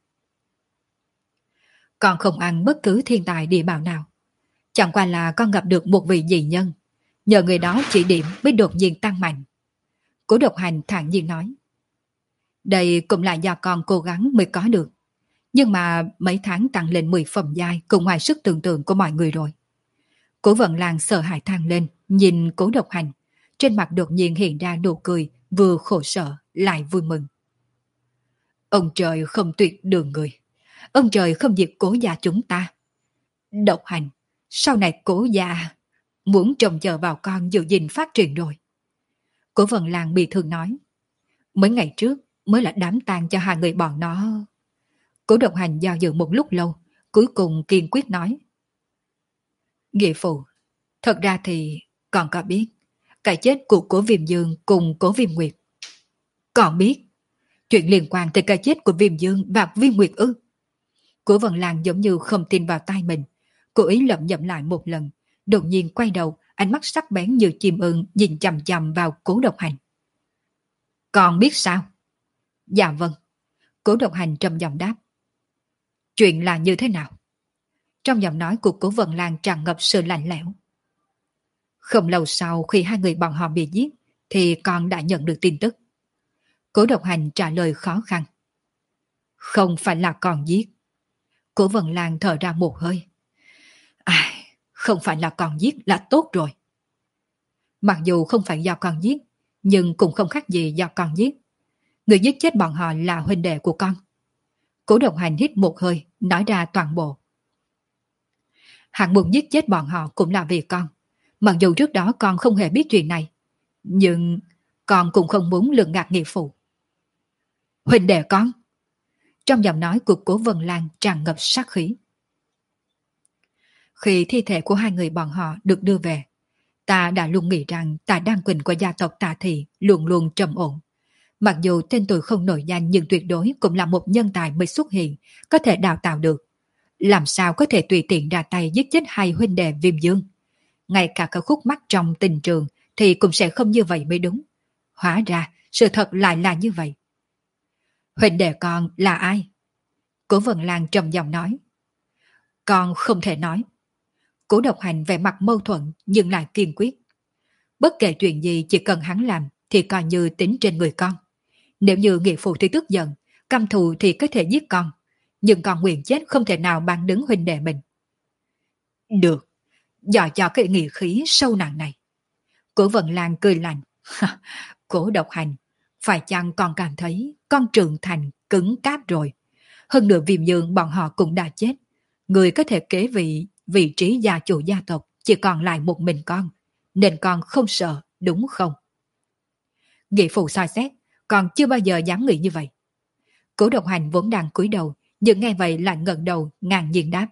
Con không ăn bất cứ thiên tài địa bảo nào. Chẳng qua là con gặp được một vị dị nhân. Nhờ người đó chỉ điểm mới đột nhiên tăng mạnh. Cố Độc Hành thản nhiên nói. Đây cũng là do con cố gắng mới có được. Nhưng mà mấy tháng tăng lên mười phẩm giai cũng ngoài sức tưởng tượng của mọi người rồi. Cố Vận Lan sợ hãi than lên, nhìn Cố Độc Hành. Trên mặt đột nhiên hiện ra nụ cười, vừa khổ sở, lại vui mừng. Ông trời không tuyệt đường người. Ông trời không diệt Cố gia chúng ta. Độc Hành, sau này Cố gia muốn trông chờ vào con giữ gìn phát triển rồi. Cố Vận Lan bị thương nói. Mấy ngày trước mới là đám tang cho hai người bọn nó. Cố Độc Hành do dự một lúc lâu, cuối cùng kiên quyết nói. Nghĩa phụ, thật ra thì con có biết, cái chết của Cố Viêm Dương cùng Cố Viêm Nguyệt. Còn biết chuyện liên quan tới cái chết của Viêm Dương và Viêm Nguyệt ư? Cố Vân Lan giống như không tin vào tai mình, cố ý lẩm nhẩm lại một lần, đột nhiên quay đầu, ánh mắt sắc bén như chim ưng nhìn chằm chằm vào Cố Độc Hành. Còn biết sao? Dạ vâng. Cố Độc Hành trầm giọng đáp. Chuyện là như thế nào? Trong giọng nói của Cố Vân Lan tràn ngập sự lạnh lẽo. Không lâu sau khi hai người bọn họ bị giết, thì con đã nhận được tin tức. Cố Độc Hành trả lời khó khăn. Không phải là con giết. Cố Vân Lan thở ra một hơi. Ai, không phải là con giết là tốt rồi. Mặc dù không phải do con giết, nhưng cũng không khác gì do con giết. Người giết chết bọn họ là huynh đệ của con. Cố Độc Hành hít một hơi, nói ra toàn bộ. Hắn muốn giết chết bọn họ cũng là vì con. Mặc dù trước đó con không hề biết chuyện này, nhưng con cũng không muốn lường gạt nghĩa phụ. Huynh đệ con. Trong giọng nói của Cố Vân Lan tràn ngập sát khí. Khi thi thể của hai người bọn họ được đưa về, ta đã luôn nghĩ rằng Tạ Đan Quỳnh của gia tộc Tạ Thị luôn luôn trầm ổn. Mặc dù tên tuổi không nổi danh nhưng tuyệt đối cũng là một nhân tài mới xuất hiện, có thể đào tạo được. Làm sao có thể tùy tiện ra tay giết chết hai huynh đệ Viêm Dương? Ngay cả cái khúc mắc trong tình trường thì cũng sẽ không như vậy mới đúng. Hóa ra sự thật lại là như vậy. Huynh đệ con là ai? Cố Vân Lan trầm giọng nói. Con không thể nói. Cố Độc Hành vẻ mặt mâu thuẫn nhưng lại kiên quyết. Bất kể chuyện gì chỉ cần hắn làm thì coi như tính trên người con. Nếu như nghĩa phụ thì tức giận, căm thù thì có thể giết con. Nhưng con nguyện chết không thể nào ban đứng huynh đệ mình. Được, dò cho cái nghĩa khí sâu nặng này. Cố Vân Lan cười lạnh. Cố Độc Hành, phải chăng con cảm thấy con trưởng thành cứng cáp rồi? Hơn nữa Viêm Dương bọn họ cũng đã chết. Người có thể kế vị vị trí gia chủ gia tộc chỉ còn lại một mình con. Nên con không sợ, đúng không? Nghĩa phụ soi xét, con chưa bao giờ dám nghĩ như vậy. Cố Độc Hành vốn đang cúi đầu, nhưng nghe vậy lại ngẩng đầu ngang nhiên đáp.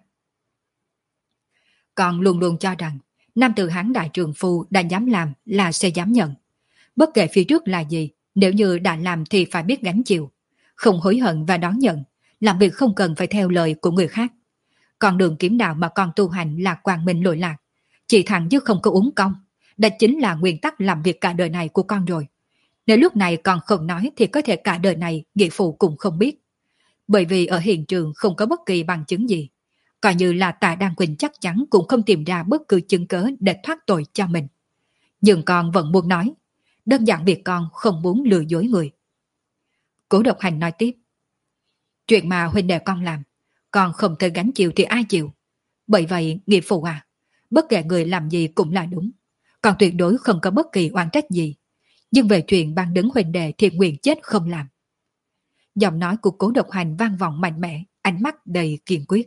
Con luôn luôn cho rằng nam tử Hán đại trường phu đã dám làm là sẽ dám nhận. Bất kể phía trước là gì, nếu như đã làm thì phải biết gánh chịu, không hối hận và đón nhận, làm việc không cần phải theo lời của người khác. Con đường kiếm đạo mà con tu hành là quang minh lỗi lạc, chỉ thẳng chứ không có uống công. Đó chính là nguyên tắc làm việc cả đời này của con rồi. Nếu lúc này con không nói thì có thể cả đời này nghĩa phụ cũng không biết. Bởi vì ở hiện trường không có bất kỳ bằng chứng gì. Coi như là Tạ Đan Quỳnh chắc chắn cũng không tìm ra bất cứ chứng cớ để thoát tội cho mình. Nhưng con vẫn muốn nói. Đơn giản việc con không muốn lừa dối người. Cố Độc Hành nói tiếp. Chuyện mà huynh đệ con làm, con không thể gánh chịu thì ai chịu. Bởi vậy, nghĩa phụ à, bất kể người làm gì cũng là đúng. Con tuyệt đối không có bất kỳ oan trách gì. Nhưng về chuyện ban đứng huynh đệ thì nguyện chết không làm. Giọng nói của Cố Độc Hành vang vọng mạnh mẽ, ánh mắt đầy kiên quyết.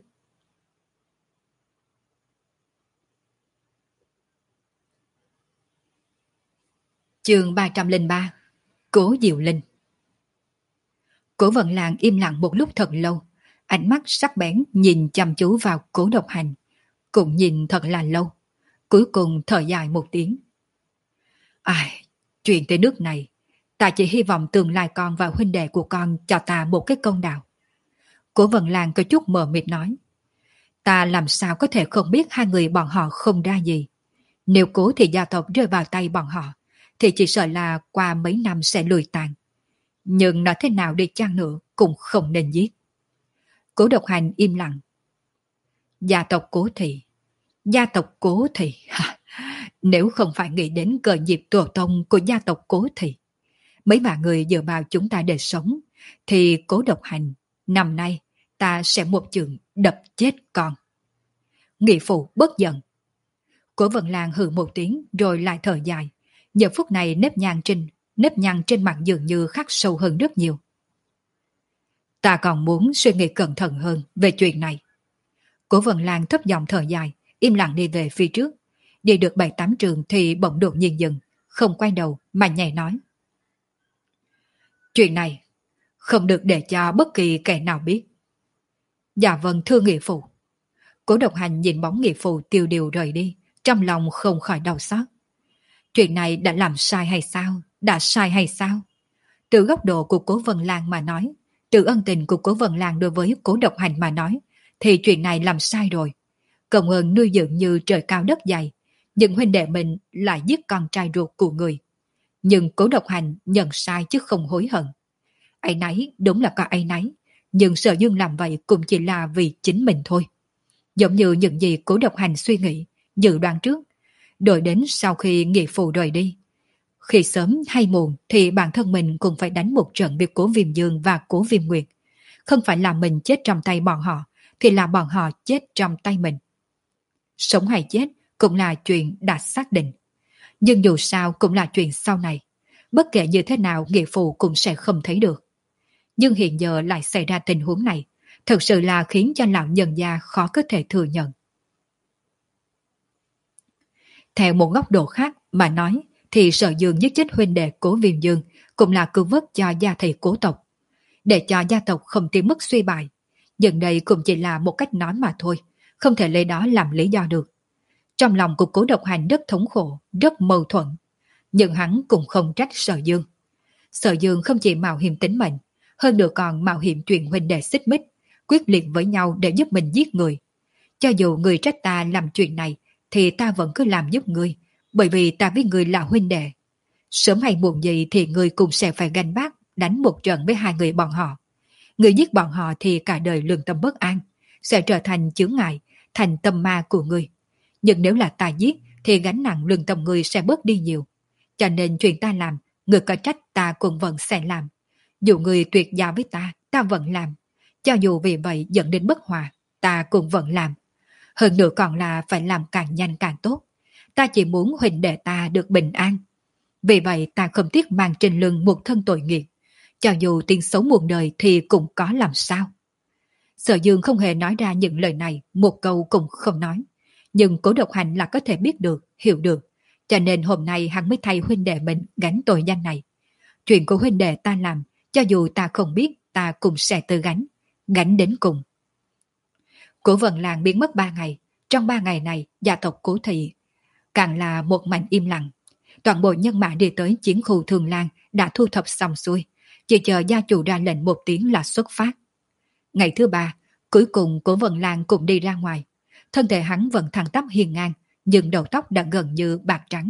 Chương ba trăm lẻ ba. Cố Diệu Linh. Cố Vận Lan im lặng một lúc thật lâu, ánh mắt sắc bén nhìn chăm chú vào Cố Độc Hành, cũng nhìn thật là lâu, cuối cùng thở dài một tiếng. Ai, chuyện tới nước này, ta chỉ hy vọng tương lai con và huynh đệ của con cho ta một cái công đạo. Cố Vận Lan có chút mờ mịt nói. Ta làm sao có thể không biết hai người bọn họ không ra gì. Nếu cố thì gia tộc rơi vào tay bọn họ, thì chỉ sợ là qua mấy năm sẽ lùi tàn. Nhưng nói thế nào đi chăng nữa cũng không nên giết. Cố Độc Hành im lặng. Gia tộc Cố Thị. Gia tộc Cố Thị. Nếu không phải nghĩ đến cờ nghiệp tổ tông của gia tộc Cố Thị, mấy bà người dựa vào chúng ta để sống, thì Cố Độc Hành, năm nay ta sẽ một chưởng đập chết con. Nghĩa phụ bất giận. Cố Vận Lan hừ một tiếng rồi lại thở dài. Giờ phút này nếp nhăn trên nếp nhăn trên mặt dường như khắc sâu hơn rất nhiều. Ta còn muốn suy nghĩ cẩn thận hơn về chuyện này. Cố Vận Lan thấp giọng thở dài, im lặng đi về phía trước. Đi được bảy tám trường thì bỗng đột nhiên dừng, không quay đầu mà nhảy nói. Chuyện này không được để cho bất kỳ kẻ nào biết. Dạ vâng thưa nghĩa phụ. Cố Độc Hành nhìn bóng nghĩa phụ tiêu điều rời đi, trong lòng không khỏi đau xót. Chuyện này đã làm sai hay sao? Đã sai hay sao? Từ góc độ của Cố Vân Lan mà nói, từ ân tình của Cố Vân Lan đối với Cố Độc Hành mà nói, thì chuyện này làm sai rồi. Công ơn nuôi dưỡng như trời cao đất dày, nhưng huynh đệ mình lại giết con trai ruột của người. Nhưng Cố Độc Hành nhận sai chứ không hối hận. Áy náy đúng là có áy náy, nhưng Sở Dương làm vậy cũng chỉ là vì chính mình thôi. Giống như những gì Cố Độc Hành suy nghĩ, dự đoán trước, đợi đến sau khi nghĩa phụ rời đi. Khi sớm hay muộn thì bản thân mình cũng phải đánh một trận với Cố Viêm Dương và Cố Viêm Nguyệt. Không phải là mình chết trong tay bọn họ, thì là bọn họ chết trong tay mình. Sống hay chết cũng là chuyện đã xác định. Nhưng dù sao cũng là chuyện sau này. Bất kể như thế nào nghĩa phụ cũng sẽ không thấy được. Nhưng hiện giờ lại xảy ra tình huống này, thật sự là khiến cho lão nhân gia khó có thể thừa nhận. Theo một góc độ khác mà nói, thì Sở Dương giết chết huynh đệ Cố Viêm Dương cũng là cứu vớt cho gia thị Cố tộc, để cho gia tộc không tiêu mất suy bại. Nhưng đây cũng chỉ là một cách nói mà thôi, không thể lấy đó làm lý do được. Trong lòng của Cố Độc Hành rất thống khổ, rất mâu thuẫn, nhưng hắn cũng không trách Sở Dương. Sở Dương không chỉ mạo hiểm tính mệnh, hơn nữa còn mạo hiểm chuyện huynh đệ xích mích, quyết liệt với nhau để giúp mình giết người. Cho dù người trách ta làm chuyện này, thì ta vẫn cứ làm giúp ngươi, bởi vì ta với ngươi là huynh đệ. Sớm hay muộn gì thì ngươi cũng sẽ phải gánh vác, đánh một trận với hai người bọn họ. Ngươi giết bọn họ thì cả đời lương tâm bất an, sẽ trở thành chướng ngại, thành tâm ma của ngươi. Nhưng nếu là ta giết, thì gánh nặng lương tâm ngươi sẽ bớt đi nhiều. Cho nên chuyện ta làm, ngươi có trách ta cũng vẫn sẽ làm. Dù ngươi tuyệt giao với ta, ta vẫn làm. Cho dù vì vậy dẫn đến bất hòa, ta cũng vẫn làm. Hơn nữa còn là phải làm càng nhanh càng tốt. Ta chỉ muốn huynh đệ ta được bình an. Vì vậy ta không tiếc mang trên lưng một thân tội nghiệp. Cho dù tiếng xấu muôn đời thì cũng có làm sao. Sở Dương không hề nói ra những lời này, một câu cũng không nói. Nhưng Cố Độc Hành là có thể biết được, hiểu được. Cho nên hôm nay hắn mới thay huynh đệ mình gánh tội danh này. Chuyện của huynh đệ ta làm, cho dù ta không biết, ta cũng sẽ tự gánh. Gánh đến cùng. Cố Vân Lan biến mất ba ngày. Trong ba ngày này, gia tộc Cố Thị càng là một mảnh im lặng. Toàn bộ nhân mã đi tới chiến khu Thường Lan đã thu thập xong xuôi, chỉ chờ gia chủ ra lệnh một tiếng là xuất phát. Ngày thứ ba, cuối cùng Cố Vân Lan cũng đi ra ngoài. Thân thể hắn vẫn thẳng tắp hiên ngang, nhưng đầu tóc đã gần như bạc trắng.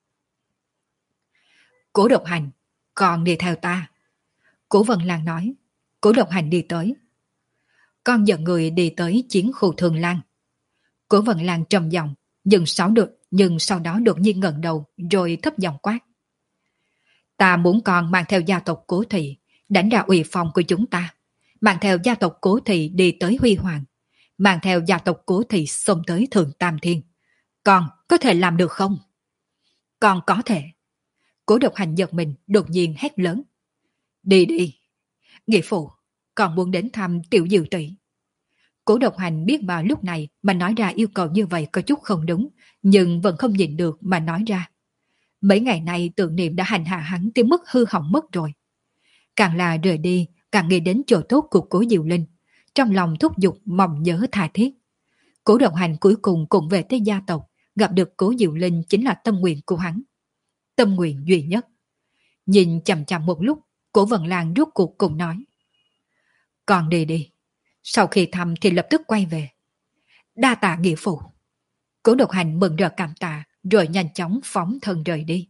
Cố Độc Hành, con đi theo ta. Cố Vân Lan nói. Cố Độc Hành đi tới. Con dẫn người đi tới chiến khu Thường Lan. Cố Vân Lan trầm giọng, nhưng sau được, nhưng sau đó đột nhiên ngẩng đầu rồi thấp giọng quát. Ta muốn con mang theo gia tộc Cố Thị, đánh ra uy phong của chúng ta, mang theo gia tộc Cố Thị đi tới Huy Hoàng, mang theo gia tộc Cố Thị xông tới Thượng Tam Thiên. Con có thể làm được không? Con có thể. Cố Độc Hành giật mình, đột nhiên hét lớn. Đi đi. Nghĩa phụ, con muốn đến thăm Tiểu Diệu tỷ. Cố Độc Hành biết vào lúc này mà nói ra yêu cầu như vậy có chút không đúng, nhưng vẫn không nhịn được mà nói ra. Mấy ngày nay tưởng niệm đã hành hạ hắn tới mức hư hỏng mất rồi. Càng là rời đi, càng nghĩ đến chỗ tốt của Cố Diệu Linh, trong lòng thúc giục mong nhớ tha thiết. Cố Độc Hành cuối cùng cũng về tới gia tộc, gặp được Cố Diệu Linh chính là tâm nguyện của hắn. Tâm nguyện duy nhất. Nhìn chằm chằm một lúc, Cố Vân Lan rút cuộc cùng nói. Con đi đi. Sau khi thăm thì lập tức quay về. Đa tạ nghĩa phụ. Cố Độc Hành mừng rỡ cảm tạ, rồi nhanh chóng phóng thân rời đi.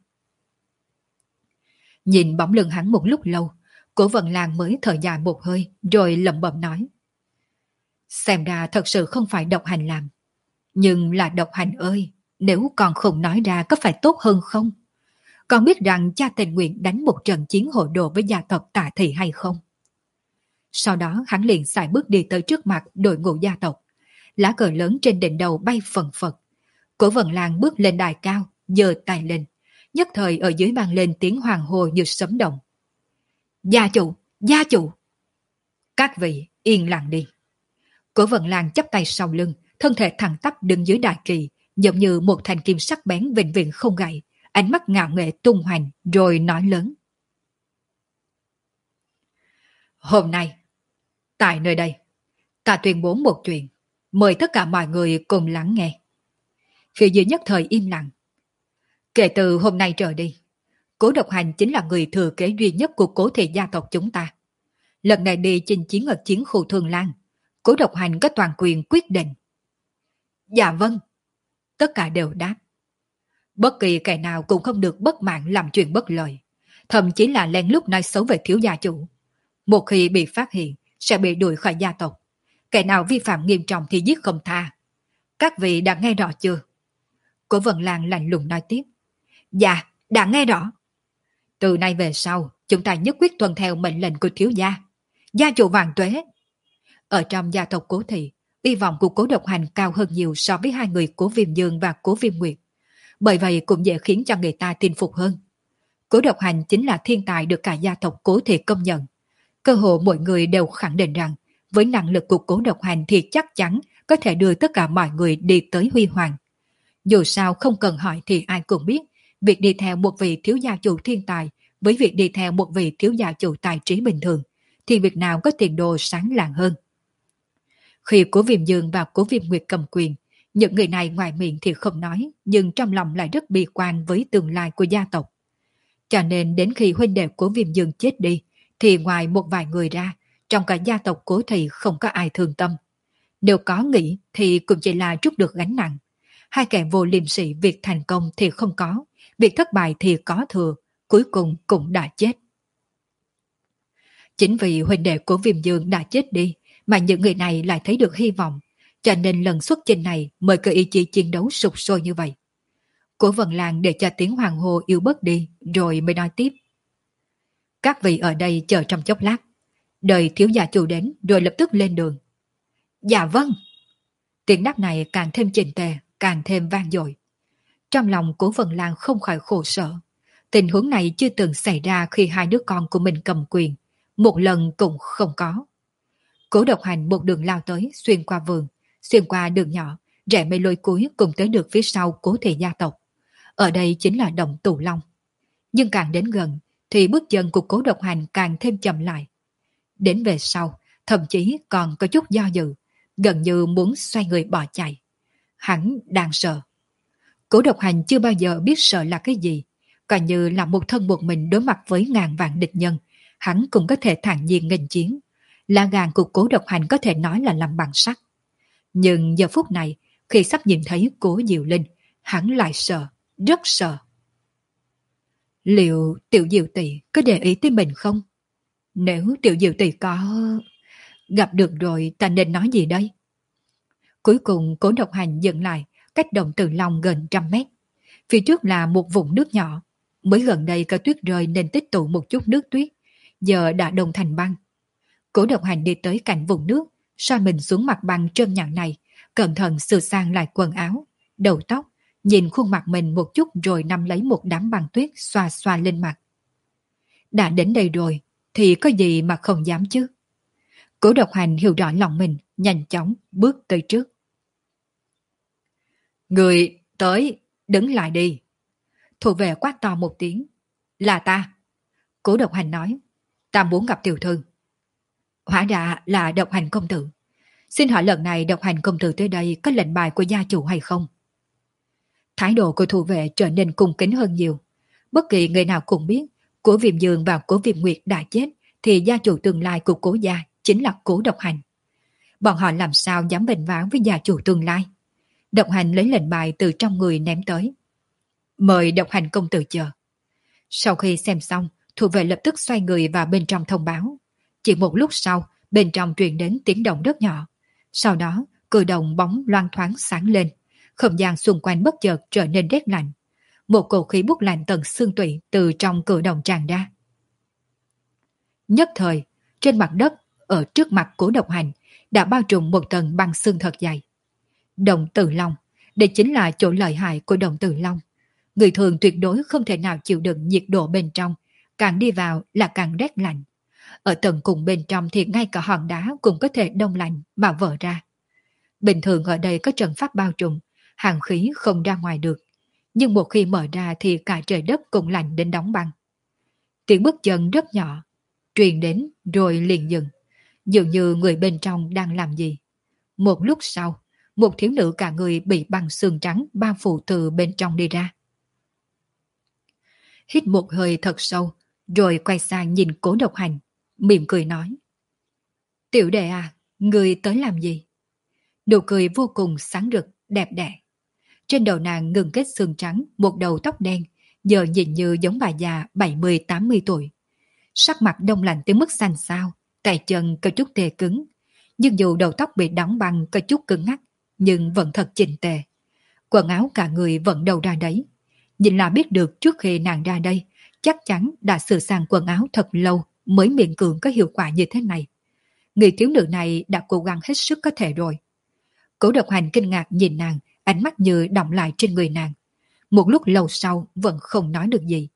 Nhìn bóng lưng hắn một lúc lâu, Cố Vân Lan mới thở dài một hơi, rồi lẩm bẩm nói. Xem ra thật sự không phải Độc Hành làm. Nhưng là Độc Hành ơi, nếu con không nói ra có phải tốt hơn không? Con biết rằng cha tình nguyện đánh một trận chiến hộ đồ với gia tộc Tạ Thị hay không? Sau đó hắn liền xài bước đi tới trước mặt đội ngũ gia tộc. Lá cờ lớn trên đỉnh đầu bay phần phật. Cố Vân Lan bước lên đài cao, giơ tay lên. Nhất thời ở dưới vang lên tiếng hoàng hô như sấm động. Gia chủ, gia chủ! Các vị yên lặng đi. Cố Vân Lan chắp tay sau lưng, thân thể thẳng tắp đứng dưới đại kỳ, giống như một thanh kim sắc bén vĩnh viễn không gãy, ánh mắt ngạo nghệ tung hoành, rồi nói lớn. Hôm nay, tại nơi đây, ta tuyên bố một chuyện, mời tất cả mọi người cùng lắng nghe. Phía dưới nhất thời im lặng. Kể từ hôm nay trở đi, Cố Độc Hành chính là người thừa kế duy nhất của Cố thị gia tộc chúng ta. Lần này đi chinh chiến ở chiến khu Thương Lan, Cố Độc Hành có toàn quyền quyết định. Dạ vâng. Tất cả đều đáp. Bất kỳ kẻ nào cũng không được bất mãn làm chuyện bất lợi, thậm chí là lén lút nói xấu về thiếu gia chủ. Một khi bị phát hiện, sẽ bị đuổi khỏi gia tộc. Kẻ nào vi phạm nghiêm trọng thì giết không tha. Các vị đã nghe rõ chưa? Cố Vân Lan lạnh lùng nói tiếp. Dạ, đã nghe rõ. Từ nay về sau, chúng ta nhất quyết tuân theo mệnh lệnh của thiếu gia. Gia chủ vạn tuế. Ở trong gia tộc Cố thị, hy vọng của Cố Độc Hành cao hơn nhiều so với hai người Cố Viêm Dương và Cố Viêm Nguyệt. Bởi vậy cũng dễ khiến cho người ta tin phục hơn. Cố Độc Hành chính là thiên tài được cả gia tộc Cố thị công nhận. Cơ hồ mọi người đều khẳng định rằng với năng lực của Cố Độc Hành thì chắc chắn có thể đưa tất cả mọi người đi tới huy hoàng. Dù sao không cần hỏi thì ai cũng biết, việc đi theo một vị thiếu gia chủ thiên tài với việc đi theo một vị thiếu gia chủ tài trí bình thường thì việc nào có tiền đồ sáng lạng hơn. Khi Cố Viêm Dương và Cố Viêm Nguyệt cầm quyền, những người này ngoài miệng thì không nói, nhưng trong lòng lại rất bi quan với tương lai của gia tộc. Cho nên đến khi huynh đệ Cố Viêm Dương chết đi, thì ngoài một vài người ra, trong cả gia tộc Cố thị không có ai thương tâm. Nếu có nghĩ thì cũng chỉ là trút được gánh nặng. Hai kẻ vô liêm sỉ việc thành công thì không có, việc thất bại thì có thừa, cuối cùng cũng đã chết. Chính vì huynh đệ Cố Viêm Dương đã chết đi, mà những người này lại thấy được hy vọng, cho nên lần xuất chinh này mới có ý chí chiến đấu sục sôi như vậy. Cố Vân Lan để cho tiếng hoàng hô yếu bớt đi, rồi mới nói tiếp. Các vị ở đây chờ trong chốc lát, đợi thiếu gia chủ đến rồi lập tức lên đường. Dạ vâng. Tiếng đáp này càng thêm chỉnh tề, càng thêm vang dội. Trong lòng Cố Vân Lan không khỏi khổ sở. Tình huống này chưa từng xảy ra khi hai đứa con của mình cầm quyền, một lần cũng không có. Cố Độc Hành một đường lao tới, xuyên qua vườn, xuyên qua đường nhỏ, rẽ mây lôi cuối cùng tới được phía sau Cố thị gia tộc. Ở đây chính là động Tù Long. Nhưng càng đến gần, thì bước chân của Cố Độc Hành càng thêm chậm lại. Đến về sau, thậm chí còn có chút do dự, gần như muốn xoay người bỏ chạy. Hắn đang sợ. Cố Độc Hành chưa bao giờ biết sợ là cái gì, coi như là một thân một mình đối mặt với ngàn vạn địch nhân, hắn cũng có thể thản nhiên nghênh chiến. Lá gan của Cố Độc Hành có thể nói là làm bằng sắt. Nhưng giờ phút này, khi sắp nhìn thấy Cố Diệu Linh, hắn lại sợ, rất sợ. Liệu Tiểu Diệu tỷ có để ý tới mình không? Nếu Tiểu Diệu tỷ có... Gặp được rồi ta nên nói gì đây? Cuối cùng Cố Độc Hành dừng lại, cách động Tử Long gần trăm mét. Phía trước là một vùng nước nhỏ. Mới gần đây có tuyết rơi nên tích tụ một chút nước tuyết, giờ đã đông thành băng. Cố Độc Hành đi tới cạnh vùng nước, soi mình xuống mặt băng trơn nhẵn này, cẩn thận sửa sang lại quần áo, đầu tóc, nhìn khuôn mặt mình một chút rồi nắm lấy một đám băng tuyết xoa xoa lên mặt. Đã đến đây rồi, thì có gì mà không dám chứ? Cố Độc Hành hiểu rõ lòng mình, nhanh chóng bước tới trước. Người tới, đứng lại đi. Thủ vệ quát to một tiếng. Là ta. Cố Độc Hành nói. Ta muốn gặp tiểu thư. Hóa ra là Độc Hành công tử. Xin hỏi lần này Độc Hành công tử tới đây có lệnh bài của gia chủ hay không? Thái độ của thủ vệ trở nên cung kính hơn nhiều. Bất kỳ người nào cũng biết Cố Viêm Dương và Cố Viêm Nguyệt đã chết thì gia chủ tương lai của Cố gia chính là Cố Độc Hành. Bọn họ làm sao dám bênh váo với gia chủ tương lai? Độc Hành lấy lệnh bài từ trong người ném tới. Mời Độc Hành công tử chờ. Sau khi xem xong, thủ vệ lập tức xoay người vào bên trong thông báo. Chỉ một lúc sau, bên trong truyền đến tiếng động rất nhỏ. Sau đó, cử động bóng loang thoáng sáng lên. Không gian xung quanh bất chợt trở nên rét lạnh. Một cổ khí bút lạnh tận xương tủy từ trong cử động tràn ra. Nhất thời, trên mặt đất, ở trước mặt Cố Độc Hành, đã bao trùm một tầng băng xương thật dày. Động Tử Long, đây chính là chỗ lợi hại của Động Tử Long. Người thường tuyệt đối không thể nào chịu đựng nhiệt độ bên trong, càng đi vào là càng rét lạnh. Ở tầng cùng bên trong thì ngay cả hòn đá cũng có thể đông lạnh mà vỡ ra. Bình thường ở đây có trận pháp bao trùm, hàng khí không ra ngoài được. Nhưng một khi mở ra thì cả trời đất cũng lạnh đến đóng băng. Tiếng bước chân rất nhỏ, truyền đến rồi liền dừng. Dường như người bên trong đang làm gì. Một lúc sau, một thiếu nữ cả người bị băng xương trắng bao phủ từ bên trong đi ra. hít một hơi thật sâu, rồi quay sang nhìn Cố Độc Hành, mỉm cười nói. Tiểu đệ à, người tới làm gì? Nụ cười vô cùng sáng rực, đẹp đẽ. Trên đầu nàng ngừng kết xương trắng, một đầu tóc đen, giờ nhìn như giống bà già bảy mươi tám mươi tuổi. Sắc mặt đông lạnh tới mức xanh xao, tay chân có chút tê cứng. Nhưng dù đầu tóc bị đóng băng có chút cứng ngắc, nhưng vẫn thật chỉnh tề. Quần áo cả người vẫn đầu ra đấy. Nhìn là biết được trước khi nàng ra đây, chắc chắn đã sửa sang quần áo thật lâu mới miễn cưỡng có hiệu quả như thế này. Người thiếu nữ này đã cố gắng hết sức có thể rồi. Cố Độc Hành kinh ngạc nhìn nàng, ánh mắt như đọng lại trên người nàng. Một lúc lâu sau vẫn không nói được gì.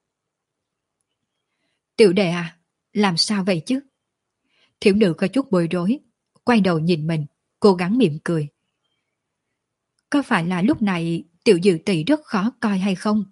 Tiểu đệ à, làm sao vậy chứ? Thiếu nữ có chút bối rối, quay đầu nhìn mình, cố gắng mỉm cười. Có phải là lúc này tiểu dự tỷ rất khó coi hay không?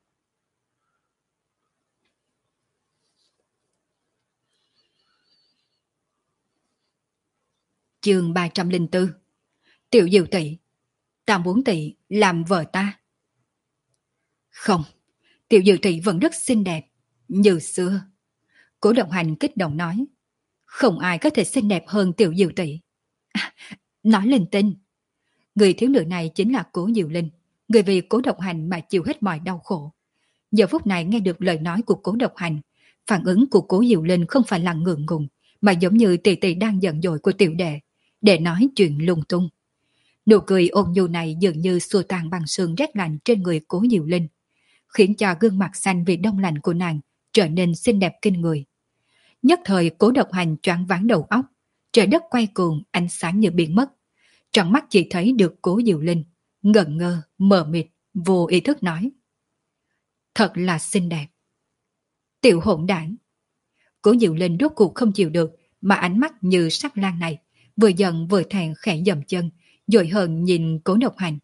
Chương ba trăm lẻ bốn. Tiểu dự tỷ, ta muốn tỷ làm vợ ta. Không, tiểu dự tỷ vẫn rất xinh đẹp, như xưa. Cố Độc Hành kích động nói. Không ai có thể xinh đẹp hơn tiểu dự tỷ. À, nói linh tinh. Người thiếu nữ này chính là Cố Diệu Linh, người vì Cố Độc Hành mà chịu hết mọi đau khổ. Giờ phút này nghe được lời nói của Cố Độc Hành, phản ứng của Cố Diệu Linh không phải là ngượng ngùng, mà giống như tỷ tỷ đang giận dỗi của tiểu đệ, để nói chuyện lung tung. Nụ cười ôn nhu này dường như xua tan băng sương rét lạnh trên người Cố Diệu Linh, khiến cho gương mặt xanh vì đông lạnh của nàng trở nên xinh đẹp kinh người. Nhất thời Cố Độc Hành choáng váng đầu óc, trời đất quay cuồng, ánh sáng như biến mất. Trong mắt chỉ thấy được Cố Diệu Linh, ngẩn ngơ, mờ mịt, vô ý thức nói. Thật là xinh đẹp. Tiểu hỗn đảng. Cố Diệu Linh rốt cuộc không chịu được, mà ánh mắt như sắc lan này, vừa giận vừa thẹn khẽ dậm chân, dội hờn nhìn Cố Độc Hành.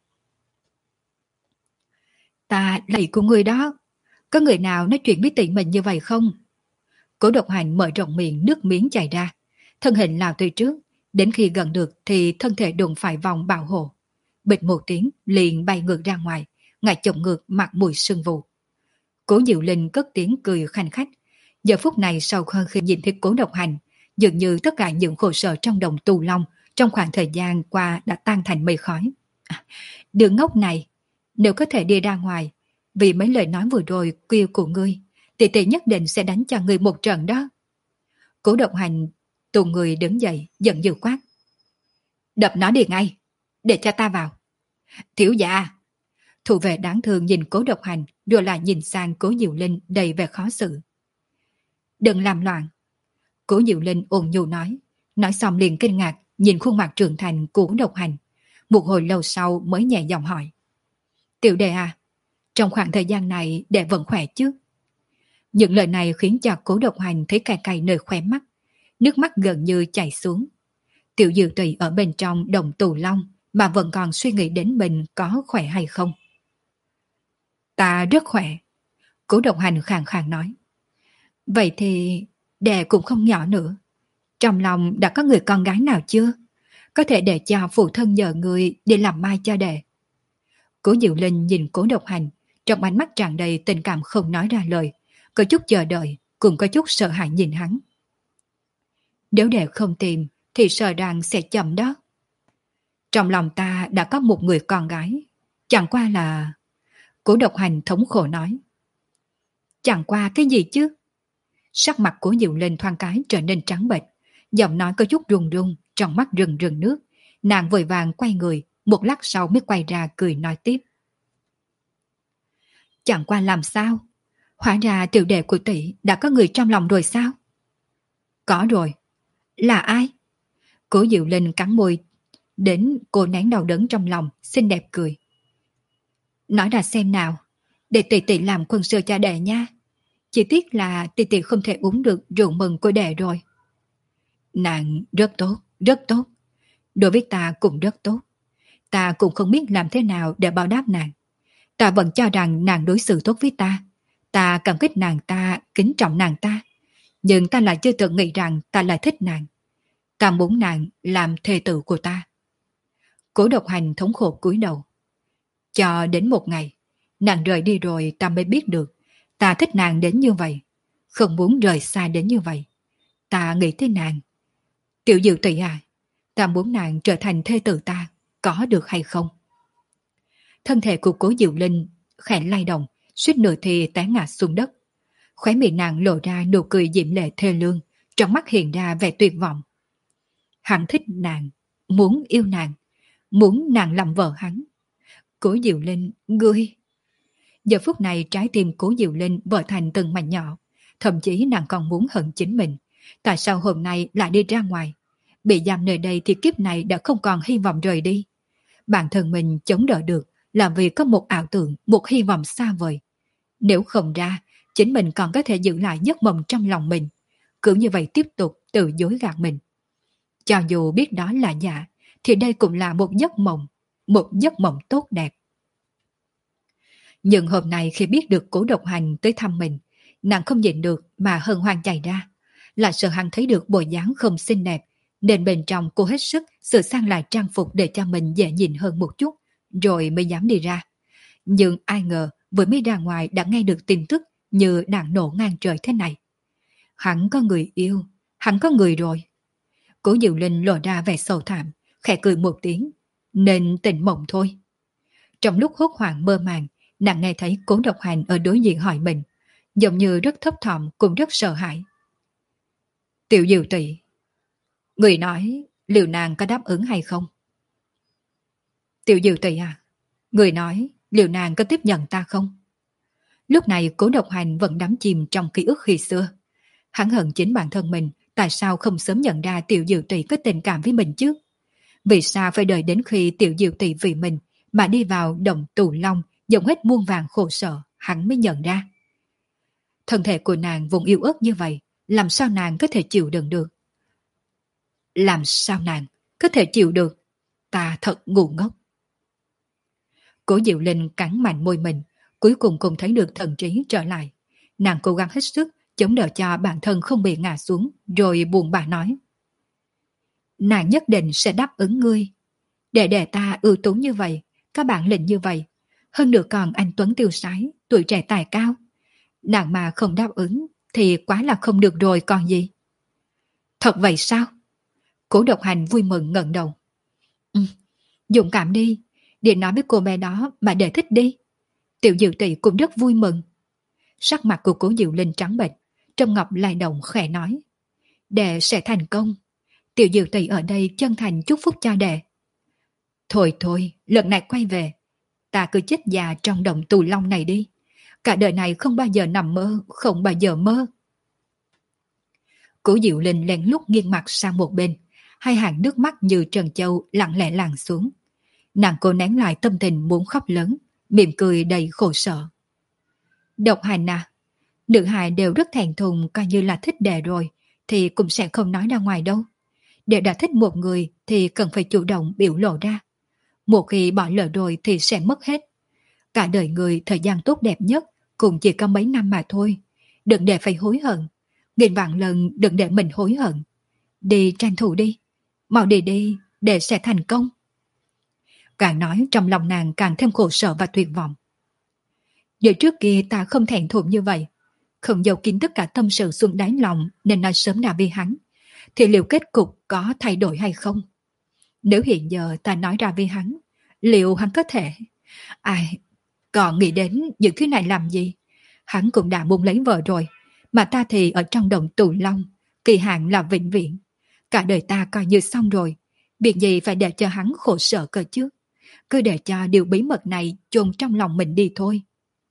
Ta là tỷ của người đó, có người nào nói chuyện với tỷ mình như vậy không? Cố Độc Hành mở rộng miệng, nước miếng chảy ra, thân hình lao tới trước, đến khi gần được thì thân thể đụng phải vòng bảo hộ. Bịch một tiếng liền bay ngược ra ngoài, ngã chồng ngược mặt mùi sương vụ. Cố Diệu Linh cất tiếng cười khanh khách. Giờ phút này sau khi nhìn thấy Cố Độc Hành, dường như tất cả những khổ sở trong đồng tu long trong khoảng thời gian qua đã tan thành mây khói. À, đứa ngốc này, nếu có thể đi ra ngoài, vì mấy lời nói vừa rồi kêu của ngươi, tỷ tỷ nhất định sẽ đánh cho ngươi một trận đó. Cố Độc Hành tù người đứng dậy, giận dữ quát. Đập nó đi ngay, để cho ta vào. Thiếu gia. Thủ vệ đáng thương nhìn Cố Độc Hành, rồi lại nhìn sang Cố Diệu Linh đầy vẻ khó xử. Đừng làm loạn. Cố Diệu Linh ôn nhu nói, nói xong liền kinh ngạc nhìn khuôn mặt trưởng thành của Cố Độc Hành. Một hồi lâu sau mới nhẹ giọng hỏi. Tiểu đệ à, trong khoảng thời gian này đệ vẫn khỏe chứ? Những lời này khiến cho Cố Độc Hành thấy cay cay nơi khóe mắt, nước mắt gần như chảy xuống. Tiểu Diệu tỷ ở bên trong đồng tù long mà vẫn còn suy nghĩ đến mình có khỏe hay không. Ta rất khỏe. Cố Độc Hành khàn khàn nói. Vậy thì đệ cũng không nhỏ nữa. Trong lòng đã có người con gái nào chưa? Có thể để cho phụ thân nhờ người đi làm mai cho đệ. Cố Diệu Linh nhìn Cố Độc Hành, trong ánh mắt tràn đầy tình cảm không nói ra lời, có chút chờ đợi, cũng có chút sợ hãi nhìn hắn. Nếu đệ không tìm thì sợ rằng sẽ chậm đó. Trong lòng ta đã có một người con gái, chẳng qua là... Cố Độc Hành thống khổ nói. Chẳng qua cái gì chứ? Sắc mặt của Diệu Linh thoáng cái trở nên trắng bệch, giọng nói có chút run run, trong mắt rừng rừng nước. Nàng vội vàng quay người, một lát sau mới quay ra cười nói tiếp. Chẳng qua làm sao? Hóa ra tiểu đệ của tỷ đã có người trong lòng rồi sao? Có rồi. Là ai? Cố Diệu Linh cắn môi, đến cô nén đau đớn trong lòng, xinh đẹp cười. Nói ra xem nào, để tỷ tỷ làm quân sư cho đệ nha. Chỉ tiếc là tỷ tỷ không thể uống được rượu mừng của đệ rồi. Nàng rất tốt, rất tốt. Đối với ta cũng rất tốt. Ta cũng không biết làm thế nào để báo đáp nàng. Ta vẫn cho rằng nàng đối xử tốt với ta. Ta cảm kích nàng ta, kính trọng nàng ta. Nhưng ta lại chưa từng nghĩ rằng ta lại thích nàng. Ta muốn nàng làm thê tử của ta. Cố Độc Hành thống khổ cúi đầu. Cho đến một ngày, nàng rời đi rồi ta mới biết được. Ta thích nàng đến như vậy, không muốn rời xa đến như vậy. Ta nghĩ tới nàng. Tiểu Diệu tỷ à, ta muốn nàng trở thành thê tử ta, có được hay không? Thân thể của Cố Diệu Linh khẽ lay động, suýt nữa thì té ngã xuống đất. Khóe miệng nàng lộ ra nụ cười diễm lệ thê lương, trong mắt hiện ra vẻ tuyệt vọng. Hắn thích nàng, muốn yêu nàng, muốn nàng làm vợ hắn. Cố Diệu Linh, ngươi... Giờ phút này trái tim Cố Diệu Linh vỡ thành từng mảnh nhỏ, thậm chí nàng còn muốn hận chính mình. Tại sao hôm nay lại đi ra ngoài? Bị giam nơi đây thì kiếp này đã không còn hy vọng rời đi. Bản thân mình chống đỡ được là vì có một ảo tưởng, một hy vọng xa vời. Nếu không ra, chính mình còn có thể giữ lại giấc mộng trong lòng mình. Cứ như vậy tiếp tục tự dối gạt mình. Cho dù biết đó là giả, thì đây cũng là một giấc mộng, một giấc mộng tốt đẹp. Nhưng hôm nay khi biết được Cố Độc Hành tới thăm mình, nàng không nhịn được mà hân hoan chạy ra. Là sợ hắn thấy được bộ dáng không xinh đẹp, nên bên trong cô hết sức sửa sang lại trang phục để cho mình dễ nhìn hơn một chút, rồi mới dám đi ra. Nhưng ai ngờ vừa mới ra ngoài đã nghe được tin tức như đạn nổ ngang trời thế này. Hắn có người yêu, hắn có người rồi. Cố Diệu Linh lộ ra vẻ sầu thảm, khẽ cười một tiếng, nên tỉnh mộng thôi. Trong lúc hốt hoảng mơ màng, nàng nghe thấy Cố Độc Hành ở đối diện hỏi mình, giống như rất thấp thỏm cũng rất sợ hãi. Tiểu Diệu tỷ, người nói liệu nàng có đáp ứng hay không? Tiểu Diệu tỷ à, người nói liệu nàng có tiếp nhận ta không? Lúc này Cố Độc Hành vẫn đắm chìm trong ký ức khi xưa. Hắn hận chính bản thân mình, tại sao không sớm nhận ra Tiểu Diệu tỷ có tình cảm với mình chứ? Vì sao phải đợi đến khi Tiểu Diệu tỷ vì mình mà đi vào động tù long, dòng hết muôn vàng khổ sở, hắn mới nhận ra. Thân thể của nàng vùng yếu ớt như vậy, làm sao nàng có thể chịu đựng được? Làm sao nàng có thể chịu được? Ta thật ngu ngốc. Cố Diệu Linh cắn mạnh môi mình, cuối cùng cũng thấy được thần trí trở lại. Nàng cố gắng hết sức chống đỡ cho bản thân không bị ngã xuống, rồi buồn bã nói. Nàng nhất định sẽ đáp ứng ngươi. Để để ta ưu tú như vậy, các bạn lĩnh như vậy, hơn nữa còn anh Tuấn tiêu sái, tuổi trẻ tài cao. Nàng mà không đáp ứng thì quá là không được rồi còn gì. Thật vậy sao? Cố Độc Hành vui mừng ngẩng đầu. Ừ, dũng cảm đi, để nói với cô bé đó mà để thích đi. Tiểu Diệu tỷ cũng rất vui mừng. Sắc mặt của Cố Diệu Linh trắng bệch, Trâm Ngọc lay động khẽ nói. Đệ sẽ thành công. Tiểu Diệu tỷ ở đây chân thành chúc phúc cho đệ. Thôi thôi, lần này quay về, ta cứ chết già trong động tù long này đi. Cả đời này không bao giờ nằm mơ, không bao giờ mơ. Cố Diệu Linh lén lút nghiêng mặt sang một bên, hai hàng nước mắt như trần châu lặng lẽ làng xuống. Nàng cố nén lại tâm tình muốn khóc lớn, mỉm cười đầy khổ sở. Độc Hành à, nữ hài đều rất thẹn thùng, coi như là thích đệ rồi, thì cũng sẽ không nói ra ngoài đâu. Đệ đã thích một người thì cần phải chủ động biểu lộ ra. Một khi bỏ lỡ rồi thì sẽ mất hết. Cả đời người thời gian tốt đẹp nhất cũng chỉ có mấy năm mà thôi. Đừng để phải hối hận. Nghìn vạn lần đừng để mình hối hận. Đi tranh thủ đi. Mau đi đi, để sẽ thành công. Càng nói trong lòng nàng càng thêm khổ sở và tuyệt vọng. Giờ trước kia ta không thẹn thùng như vậy. Không giấu kín tất cả tâm sự xuống đáy lòng nên nói sớm đã vì hắn. Thì liệu kết cục có thay đổi hay không? Nếu hiện giờ ta nói ra với hắn, liệu hắn có thể... Ai... Còn nghĩ đến những thứ này làm gì? Hắn cũng đã muốn lấy vợ rồi, mà ta thì ở trong đồng tù long, kỳ hạn là vĩnh viễn. Cả đời ta coi như xong rồi, việc gì phải để cho hắn khổ sở cơ chứ? Cứ để cho điều bí mật này chôn trong lòng mình đi thôi.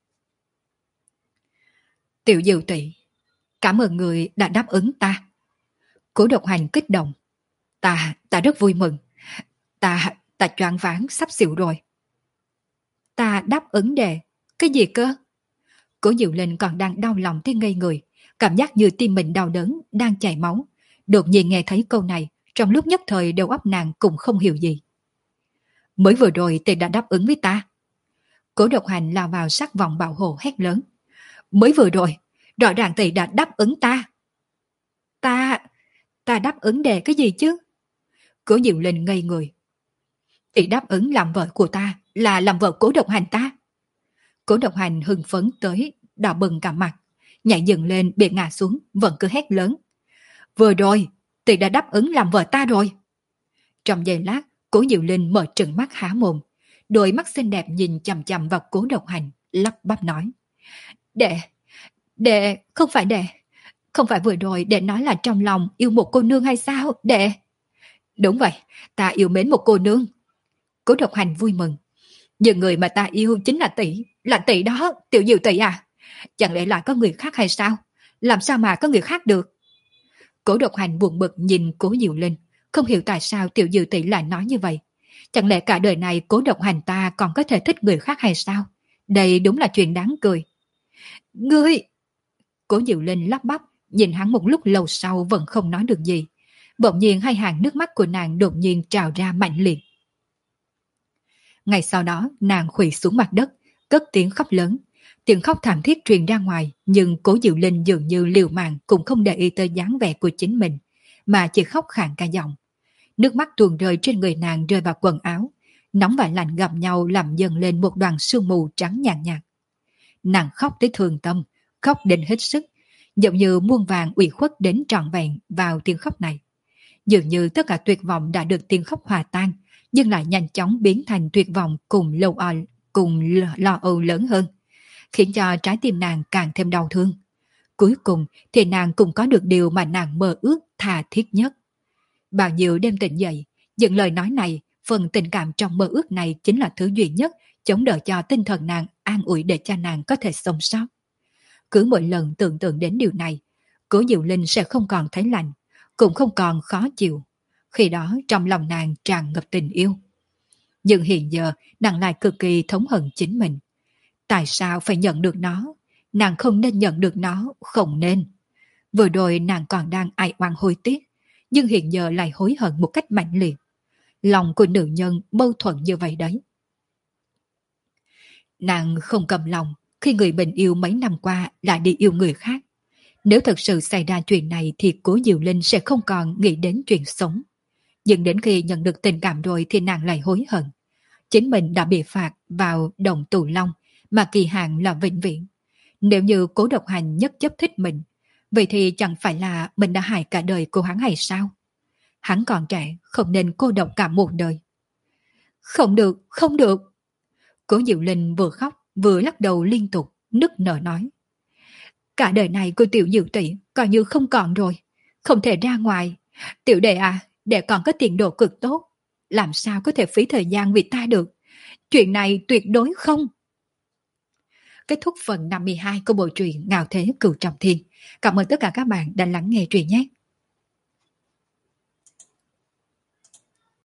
Tiểu Diệu tỷ, cảm ơn người đã đáp ứng ta. Cố Độc Hành kích động. Ta, ta rất vui mừng. Ta, ta choáng váng sắp xỉu rồi. Ta đáp ứng đề, cái gì cơ? Cố Diệu Linh còn đang đau lòng tới ngây người, cảm giác như tim mình đau đớn, đang chảy máu. Đột nhiên nghe thấy câu này, trong lúc nhất thời đầu óc nàng cũng không hiểu gì. Mới vừa rồi tỷ đã đáp ứng với ta. Cố Độc Hành lao vào sát vòng bảo hộ hét lớn. Mới vừa rồi, rõ ràng tỷ đã đáp ứng ta. Ta, ta đáp ứng đề cái gì chứ? Cố Diệu Linh ngây người. Tỷ đáp ứng làm vợ của ta là làm vợ Cố Độc Hành ta. Cố Độc Hành hưng phấn tới đỏ bừng cả mặt, nhảy dựng lên bị ngã xuống, vẫn cứ hét lớn. Vừa rồi, tỷ đã đáp ứng làm vợ ta rồi. Trong giây lát, Cố Diệu Linh mở trừng mắt há mồm, đôi mắt xinh đẹp nhìn chằm chằm vào Cố Độc Hành, lắp bắp nói. Đệ, đệ, không phải đệ, không phải vừa rồi đệ nói là trong lòng yêu một cô nương hay sao, đệ? Đúng vậy, ta yêu mến một cô nương. Cố Độc Hành vui mừng. Nhưng người mà ta yêu chính là tỷ, là tỷ đó, Tiểu Diệu tỷ à? Chẳng lẽ lại có người khác hay sao? Làm sao mà có người khác được? Cố Độc Hành buồn bực nhìn Cố Diệu Linh, không hiểu tại sao Tiểu Diệu tỷ lại nói như vậy. Chẳng lẽ cả đời này Cố Độc Hành ta còn có thể thích người khác hay sao? Đây đúng là chuyện đáng cười. Ngươi! Cố Diệu Linh lắp bắp, nhìn hắn một lúc lâu sau vẫn không nói được gì. Bỗng nhiên hai hàng nước mắt của nàng đột nhiên trào ra mạnh liệt. Ngày sau đó nàng khuỵu xuống mặt đất, cất tiếng khóc lớn. Tiếng khóc thảm thiết truyền ra ngoài, nhưng Cố Diệu Linh dường như liều mạng cũng không để ý tới dáng vẻ của chính mình, mà chỉ khóc khàn cả giọng. Nước mắt tuôn rơi trên người nàng rơi vào quần áo, nóng và lạnh gặp nhau làm dần lên một đoàn sương mù trắng nhàn nhạt, nhạt. Nàng khóc tới thương tâm, khóc đến hết sức, giống như muôn vàng ủy khuất đến trọn vẹn vào tiếng khóc này. Dường như tất cả tuyệt vọng đã được tiếng khóc hòa tan, nhưng lại nhanh chóng biến thành tuyệt vọng cùng lâu o, cùng lo âu lớn hơn, khiến cho trái tim nàng càng thêm đau thương. Cuối cùng thì nàng cũng có được điều mà nàng mơ ước tha thiết nhất. Bao nhiêu đêm tỉnh dậy, những lời nói này, phần tình cảm trong mơ ước này chính là thứ duy nhất chống đỡ cho tinh thần nàng an ủi để cho nàng có thể sống sót. Cứ mỗi lần tưởng tượng đến điều này, Cố Diệu Linh sẽ không còn thấy lạnh, cũng không còn khó chịu. Khi đó trong lòng nàng tràn ngập tình yêu. Nhưng hiện giờ nàng lại cực kỳ thống hận chính mình. Tại sao phải nhận được nó? Nàng không nên nhận được nó, không nên. Vừa rồi nàng còn đang ai oan hối tiếc, nhưng hiện giờ lại hối hận một cách mạnh liệt. Lòng của nữ nhân mâu thuẫn như vậy đấy. Nàng không cầm lòng khi người mình yêu mấy năm qua lại đi yêu người khác. Nếu thật sự xảy ra chuyện này thì Cố Diệu Linh sẽ không còn nghĩ đến chuyện sống. Nhưng đến khi nhận được tình cảm rồi thì nàng lại hối hận. Chính mình đã bị phạt vào đồng tù long mà kỳ hạn là vĩnh viễn. Nếu như Cố Độc Hành nhất chấp thích mình, vậy thì chẳng phải là mình đã hại cả đời của hắn hay sao? Hắn còn trẻ, không nên cô độc cả một đời. Không được, không được. Cố Diệu Linh vừa khóc vừa lắc đầu liên tục, nức nở nói. Cả đời này của Tiểu Diệu tỷ coi như không còn rồi, không thể ra ngoài. Tiểu đệ à, đệ còn có tiền đồ cực tốt, làm sao có thể phí thời gian vì ta được? Chuyện này tuyệt đối không. Kết thúc phần năm mươi hai của bộ truyện Ngạo Thế Cửu Trọng Thiên. Cảm ơn tất cả các bạn đã lắng nghe truyện nhé.